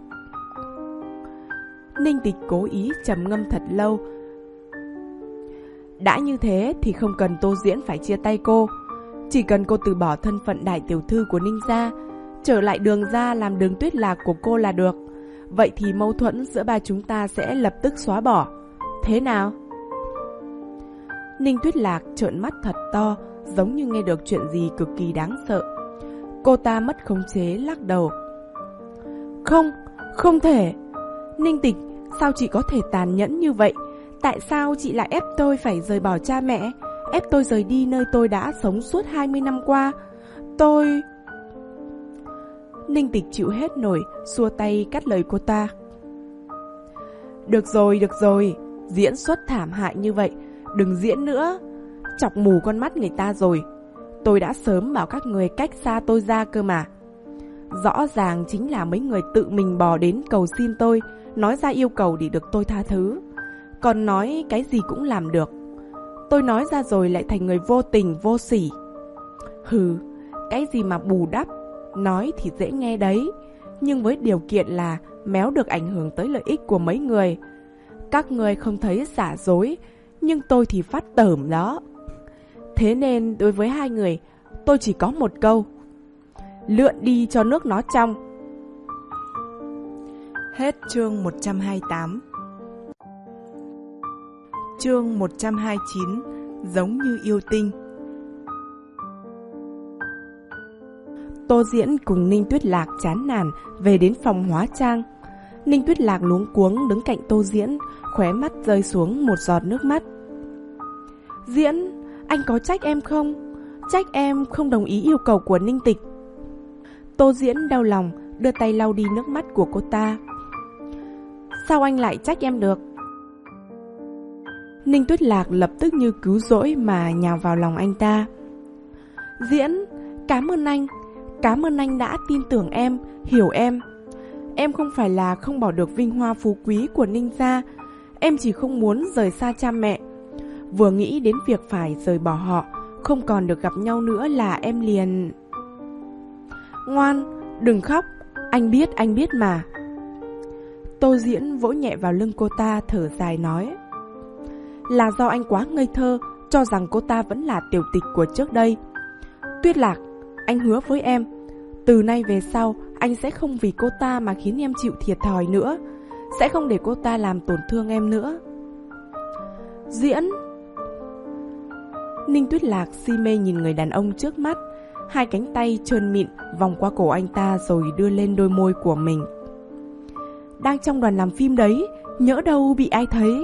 Ninh Tịch cố ý trầm ngâm thật lâu. Đã như thế thì không cần Tô Diễn phải chia tay cô. Chỉ cần cô từ bỏ thân phận đại tiểu thư của Ninh gia, trở lại Đường gia làm Đường Tuyết Lạc của cô là được. Vậy thì mâu thuẫn giữa ba chúng ta sẽ lập tức xóa bỏ. Thế nào? Ninh Tuyết Lạc trợn mắt thật to, giống như nghe được chuyện gì cực kỳ đáng sợ. Cô ta mất khống chế lắc đầu. Không, không thể. Ninh Tịch, sao chị có thể tàn nhẫn như vậy? Tại sao chị lại ép tôi phải rời bỏ cha mẹ, ép tôi rời đi nơi tôi đã sống suốt hai mươi năm qua? Tôi... Ninh Tịch chịu hết nổi, xua tay cắt lời cô ta. Được rồi, được rồi, diễn xuất thảm hại như vậy, đừng diễn nữa, chọc mù con mắt người ta rồi. Tôi đã sớm bảo các người cách xa tôi ra cơ mà. Rõ ràng chính là mấy người tự mình bò đến cầu xin tôi, nói ra yêu cầu để được tôi tha thứ. Còn nói cái gì cũng làm được. Tôi nói ra rồi lại thành người vô tình vô sỉ. Hừ, cái gì mà bù đắp, nói thì dễ nghe đấy, nhưng với điều kiện là méo được ảnh hưởng tới lợi ích của mấy người. Các người không thấy giả dối, nhưng tôi thì phát tởm đó. Thế nên đối với hai người, tôi chỉ có một câu: lượn đi cho nước nó trong. Hết chương một trăm hai mươi tám. Chương một trăm hai mươi chín. Giống như yêu tinh. Tô Diễn cùng Ninh Tuyết Lạc chán nản về đến phòng hóa trang. Ninh Tuyết Lạc luống cuống đứng cạnh Tô Diễn, khóe mắt rơi xuống một giọt nước mắt. Diễn, anh có trách em không? Trách em không đồng ý yêu cầu của Ninh Tịch. Tô Diễn đau lòng đưa tay lau đi nước mắt của cô ta. Sao anh lại trách em được? Ninh Tuyết Lạc lập tức như cứu rỗi mà nhào vào lòng anh ta. Diễn, cảm ơn anh. Cảm ơn anh đã tin tưởng em, hiểu em. Em không phải là không bỏ được vinh hoa phú quý của Ninh gia. Em chỉ không muốn rời xa cha mẹ. Vừa nghĩ đến việc phải rời bỏ họ, không còn được gặp nhau nữa là em liền... Ngoan, đừng khóc. Anh biết, anh biết mà. Tô Diễn vỗ nhẹ vào lưng cô ta, thở dài nói. Là do anh quá ngây thơ, cho rằng cô ta vẫn là tiểu tịch của trước đây. Tuyết Lạc, anh hứa với em, từ nay về sau anh sẽ không vì cô ta mà khiến em chịu thiệt thòi nữa, sẽ không để cô ta làm tổn thương em nữa. Diễn. Ninh Tuyết Lạc si mê nhìn người đàn ông trước mắt, hai cánh tay trơn mịn vòng qua cổ anh ta rồi đưa lên đôi môi của mình. Đang trong đoàn làm phim đấy, nhỡ đâu bị ai thấy.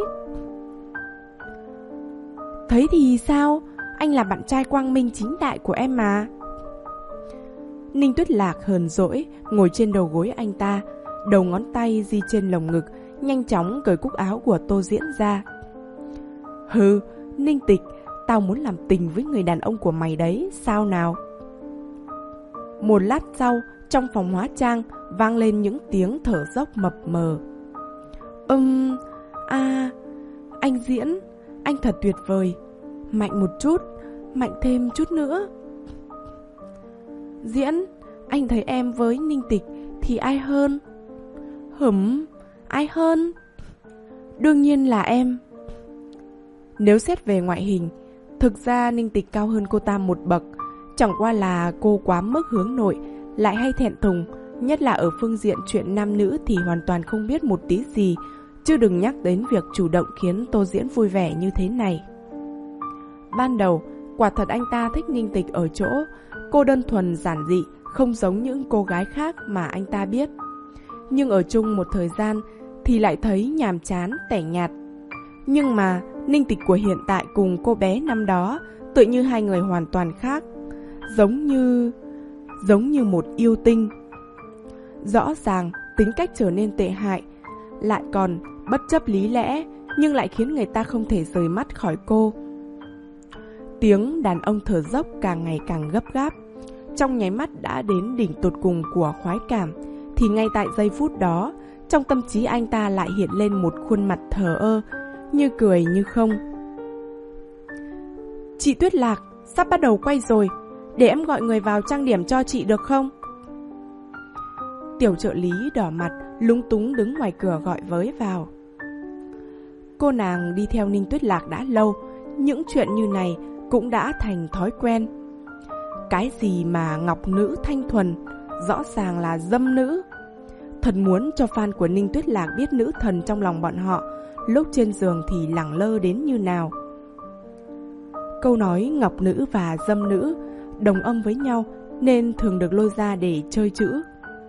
Thấy thì sao, anh là bạn trai quang minh chính đại của em mà. Ninh Tuyết Lạc hờn dỗi ngồi trên đầu gối anh ta, đầu ngón tay di trên lồng ngực, nhanh chóng cởi cúc áo của Tô Diễn ra. Hừ, Ninh Tịch, tao muốn làm tình với người đàn ông của mày đấy, sao nào? Một lát sau, trong phòng hóa trang vang lên những tiếng thở dốc mập mờ. Ừm, à, anh Diễn, anh thật tuyệt vời. Mạnh một chút, mạnh thêm chút nữa. Diễn, anh thấy em với Ninh Tịch thì ai hơn? Hửm, ai hơn? Đương nhiên là em. Nếu xét về ngoại hình, thực ra Ninh Tịch cao hơn cô ta một bậc. Chẳng qua là cô quá mức hướng nội, lại hay thẹn thùng, nhất là ở phương diện chuyện nam nữ thì hoàn toàn không biết một tí gì, chứ đừng nhắc đến việc chủ động khiến Tô Diễn vui vẻ như thế này. Ban đầu, quả thật anh ta thích Ninh Tịch ở chỗ cô đơn thuần giản dị, không giống những cô gái khác mà anh ta biết. Nhưng ở chung một thời gian thì lại thấy nhàm chán, tẻ nhạt. Nhưng mà Ninh Tịch của hiện tại cùng cô bé năm đó tự như hai người hoàn toàn khác, giống như giống như một yêu tinh. Rõ ràng tính cách trở nên tệ hại, lại còn bất chấp lý lẽ, nhưng lại khiến người ta không thể rời mắt khỏi cô. Tiếng đàn ông thở dốc càng ngày càng gấp gáp, trong nháy mắt đã đến đỉnh tột cùng của khoái cảm. Thì ngay tại giây phút đó, trong tâm trí anh ta lại hiện lên một khuôn mặt thờ ơ, như cười như không. Chị Tuyết Lạc, sắp bắt đầu quay rồi, để em gọi người vào trang điểm cho chị được không? Tiểu trợ lý đỏ mặt, lúng túng đứng ngoài cửa gọi với vào. Cô nàng đi theo Ninh Tuyết Lạc đã lâu, những chuyện như này cũng đã thành thói quen. Cái gì mà ngọc nữ thanh thuần, rõ ràng là dâm nữ. Thật muốn cho fan của Ninh Tuyết Lạc biết nữ thần trong lòng bọn họ lúc trên giường thì lẳng lơ đến như nào. Câu nói ngọc nữ và dâm nữ đồng âm với nhau nên thường được lôi ra để chơi chữ.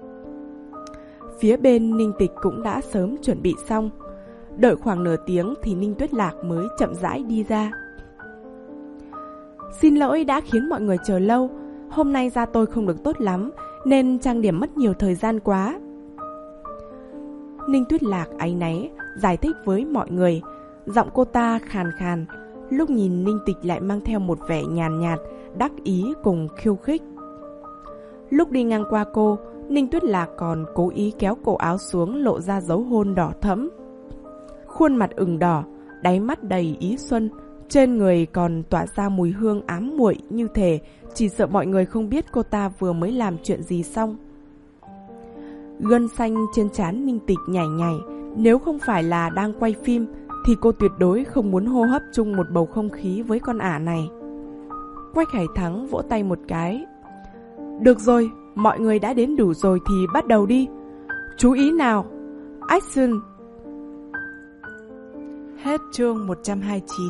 Phía bên Ninh Tịch cũng đã sớm chuẩn bị xong. Đợi khoảng nửa tiếng thì Ninh Tuyết Lạc mới chậm rãi đi ra. Xin lỗi đã khiến mọi người chờ lâu, hôm nay da tôi không được tốt lắm nên trang điểm mất nhiều thời gian quá. Ninh Tuyết Lạc áy náy giải thích với mọi người, giọng cô ta khàn khàn, lúc nhìn Ninh Tịch lại mang theo một vẻ nhàn nhạt, đắc ý cùng khiêu khích. Lúc đi ngang qua cô, Ninh Tuyết Lạc còn cố ý kéo cổ áo xuống lộ ra dấu hôn đỏ thẫm. Khuôn mặt ửng đỏ, đáy mắt đầy ý xuân, trên người còn tỏa ra mùi hương ám muội như thể chỉ sợ mọi người không biết cô ta vừa mới làm chuyện gì xong. Gân xanh trên trán Ninh Tịch nhảy nhảy, nếu không phải là đang quay phim thì cô tuyệt đối không muốn hô hấp chung một bầu không khí với con ả này. Quách Hải Thắng vỗ tay một cái. Được rồi, mọi người đã đến đủ rồi thì bắt đầu đi. Chú ý nào, action! Hết chương một trăm hai mươi chín.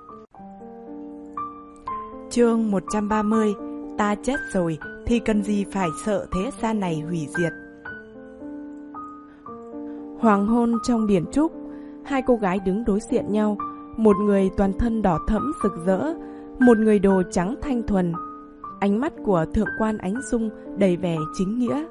Chương một trăm ba mươi. Ta chết rồi thì cần gì phải sợ thế gian này hủy diệt. Hoàng hôn trong biển trúc, hai cô gái đứng đối diện nhau, một người toàn thân đỏ thẫm rực rỡ, một người đồ trắng thanh thuần. Ánh mắt của thượng quan Ánh Dung đầy vẻ chính nghĩa.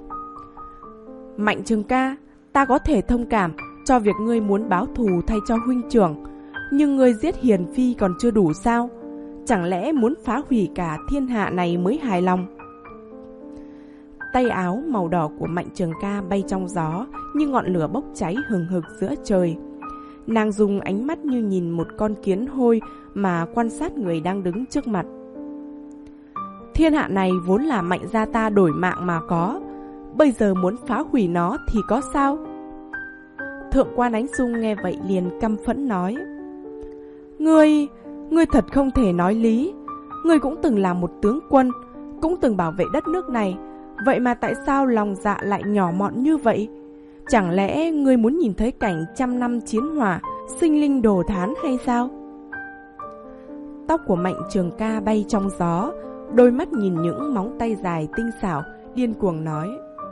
Mạnh Trường ca, ta có thể thông cảm cho việc ngươi muốn báo thù thay cho huynh trưởng, nhưng ngươi giết Hiền Phi còn chưa đủ sao? Chẳng lẽ muốn phá hủy cả thiên hạ này mới hài lòng? Tay áo màu đỏ của Mạnh Trường ca bay trong gió như ngọn lửa bốc cháy hừng hực giữa trời. Nàng dùng ánh mắt như nhìn một con kiến hôi mà quan sát người đang đứng trước mặt. Thiên hạ này vốn là Mạnh gia ta đổi mạng mà có, bây giờ muốn phá hủy nó thì có sao? Thượng quan Ánh Dung nghe vậy liền căm phẫn nói. Ngươi, ngươi thật không thể nói lý. Ngươi cũng từng là một tướng quân, cũng từng bảo vệ đất nước này. Vậy mà tại sao lòng dạ lại nhỏ mọn như vậy? Chẳng lẽ ngươi muốn nhìn thấy cảnh trăm năm chiến hỏa, sinh linh đồ thán hay sao? Tóc của Mạnh Trường Ca bay trong gió, đôi mắt nhìn những móng tay dài tinh xảo, điên cuồng nói: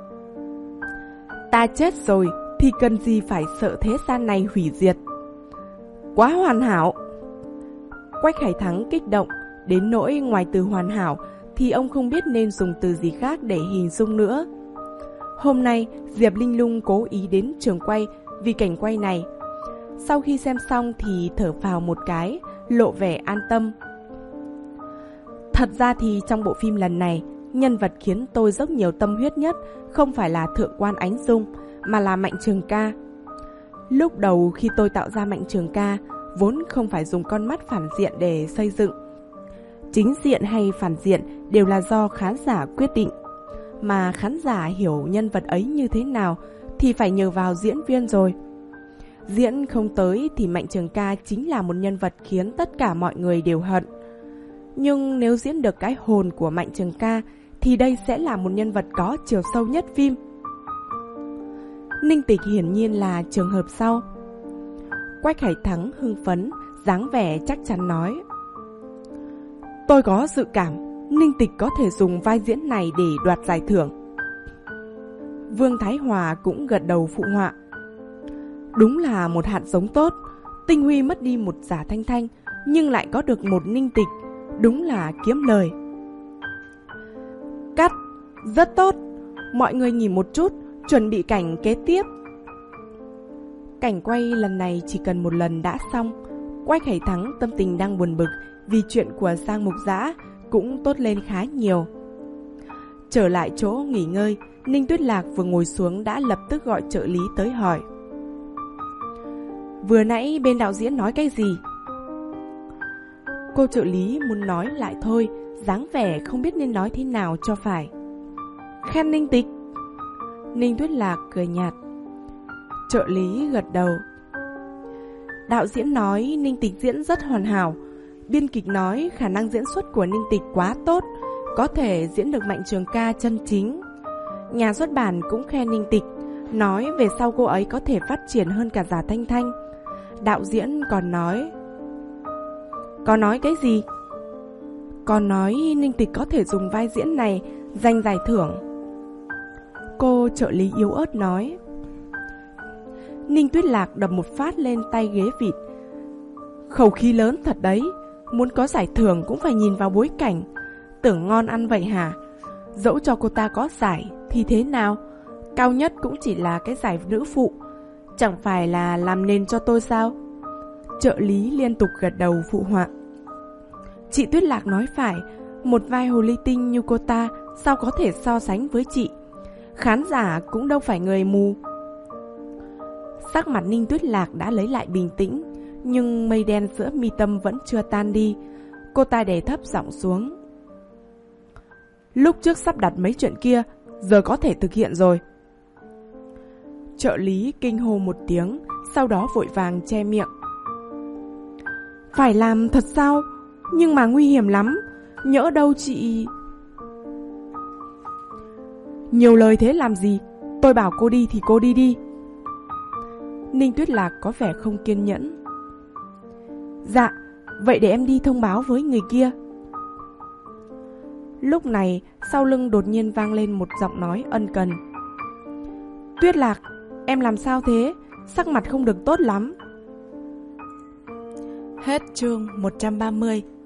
ta chết rồi thì cần gì phải sợ thế gian này hủy diệt. Quá hoàn hảo! Quách Khải Thắng kích động, đến nỗi ngoài từ hoàn hảo thì ông không biết nên dùng từ gì khác để hình dung nữa. Hôm nay, Diệp Linh Lung cố ý đến trường quay vì cảnh quay này. Sau khi xem xong thì thở phào một cái, lộ vẻ an tâm. Thật ra thì trong bộ phim lần này, nhân vật khiến tôi dốc nhiều tâm huyết nhất không phải là Thượng quan Ánh Dung, mà là Mạnh Trường Ca. Lúc đầu khi tôi tạo ra Mạnh Trường Ca, vốn không phải dùng con mắt phản diện để xây dựng. Chính diện hay phản diện đều là do khán giả quyết định. Mà khán giả hiểu nhân vật ấy như thế nào thì phải nhờ vào diễn viên rồi. Diễn không tới thì Mạnh Trường Ca chính là một nhân vật khiến tất cả mọi người đều hận. Nhưng nếu diễn được cái hồn của Mạnh Trường Ca thì đây sẽ là một nhân vật có chiều sâu nhất phim. Ninh Tịch hiển nhiên là trường hợp sau. Quách Khải Thắng hưng phấn, dáng vẻ chắc chắn nói: tôi có dự cảm Ninh Tịch có thể dùng vai diễn này để đoạt giải thưởng. Vương Thái Hòa cũng gật đầu phụ họa: đúng là một hạt giống tốt. Tinh Huy mất đi một Giả Thanh Thanh nhưng lại có được một Ninh Tịch, đúng là kiếm lời. Cắt! Rất tốt! Mọi người nghỉ một chút, chuẩn bị cảnh kế tiếp. Cảnh quay lần này chỉ cần một lần đã xong. Quách Khải Thắng tâm tình đang buồn bực vì chuyện của Giang Mục Dã cũng tốt lên khá nhiều. Trở lại chỗ nghỉ ngơi, Ninh Tuyết Lạc vừa ngồi xuống đã lập tức gọi trợ lý tới hỏi: vừa nãy bên đạo diễn nói cái gì? Cô trợ lý muốn nói lại thôi, dáng vẻ không biết nên nói thế nào cho phải. Khen Ninh Tịch. Ninh Tuyết Lạc cười nhạt. Trợ lý gật đầu. Đạo diễn nói Ninh Tịch diễn rất hoàn hảo. Biên kịch nói khả năng diễn xuất của Ninh Tịch quá tốt, có thể diễn được Mạnh Trường Ca chân chính. Nhà xuất bản cũng khen Ninh Tịch, nói về sau cô ấy có thể phát triển hơn cả Giả Thanh Thanh. Đạo diễn còn nói... Có nói cái gì? Còn nói Ninh Tịch có thể dùng vai diễn này giành giải thưởng. Cô trợ lý yếu ớt nói. Ninh Tuyết Lạc đập một phát lên tay ghế vịt. Khẩu khí lớn thật đấy. Muốn có giải thưởng cũng phải nhìn vào bối cảnh. Tưởng ngon ăn vậy hả? Dẫu cho cô ta có giải thì thế nào? Cao nhất cũng chỉ là cái giải nữ phụ. Chẳng phải là làm nền cho tôi sao? Trợ lý liên tục gật đầu phụ họa. Chị Tuyết Lạc nói phải. Một vai hồ ly tinh như cô ta sao có thể so sánh với chị? Khán giả cũng đâu phải người mù. Sắc mặt Ninh Tuyết Lạc đã lấy lại bình tĩnh, nhưng mây đen giữa mi tâm vẫn chưa tan đi. Cô ta đè thấp giọng xuống. Lúc trước sắp đặt mấy chuyện kia, giờ có thể thực hiện rồi. Trợ lý kinh hô một tiếng, sau đó vội vàng che miệng. Phải làm thật sao? Nhưng mà nguy hiểm lắm. Nhỡ đâu chị... Nhiều lời thế làm gì? Tôi bảo cô đi thì cô đi đi. Ninh Tuyết Lạc có vẻ không kiên nhẫn. Dạ, vậy để em đi thông báo với người kia. Lúc này, sau lưng đột nhiên vang lên một giọng nói ân cần. Tuyết Lạc, em làm sao thế? Sắc mặt không được tốt lắm. Hết chương một trăm ba mươi.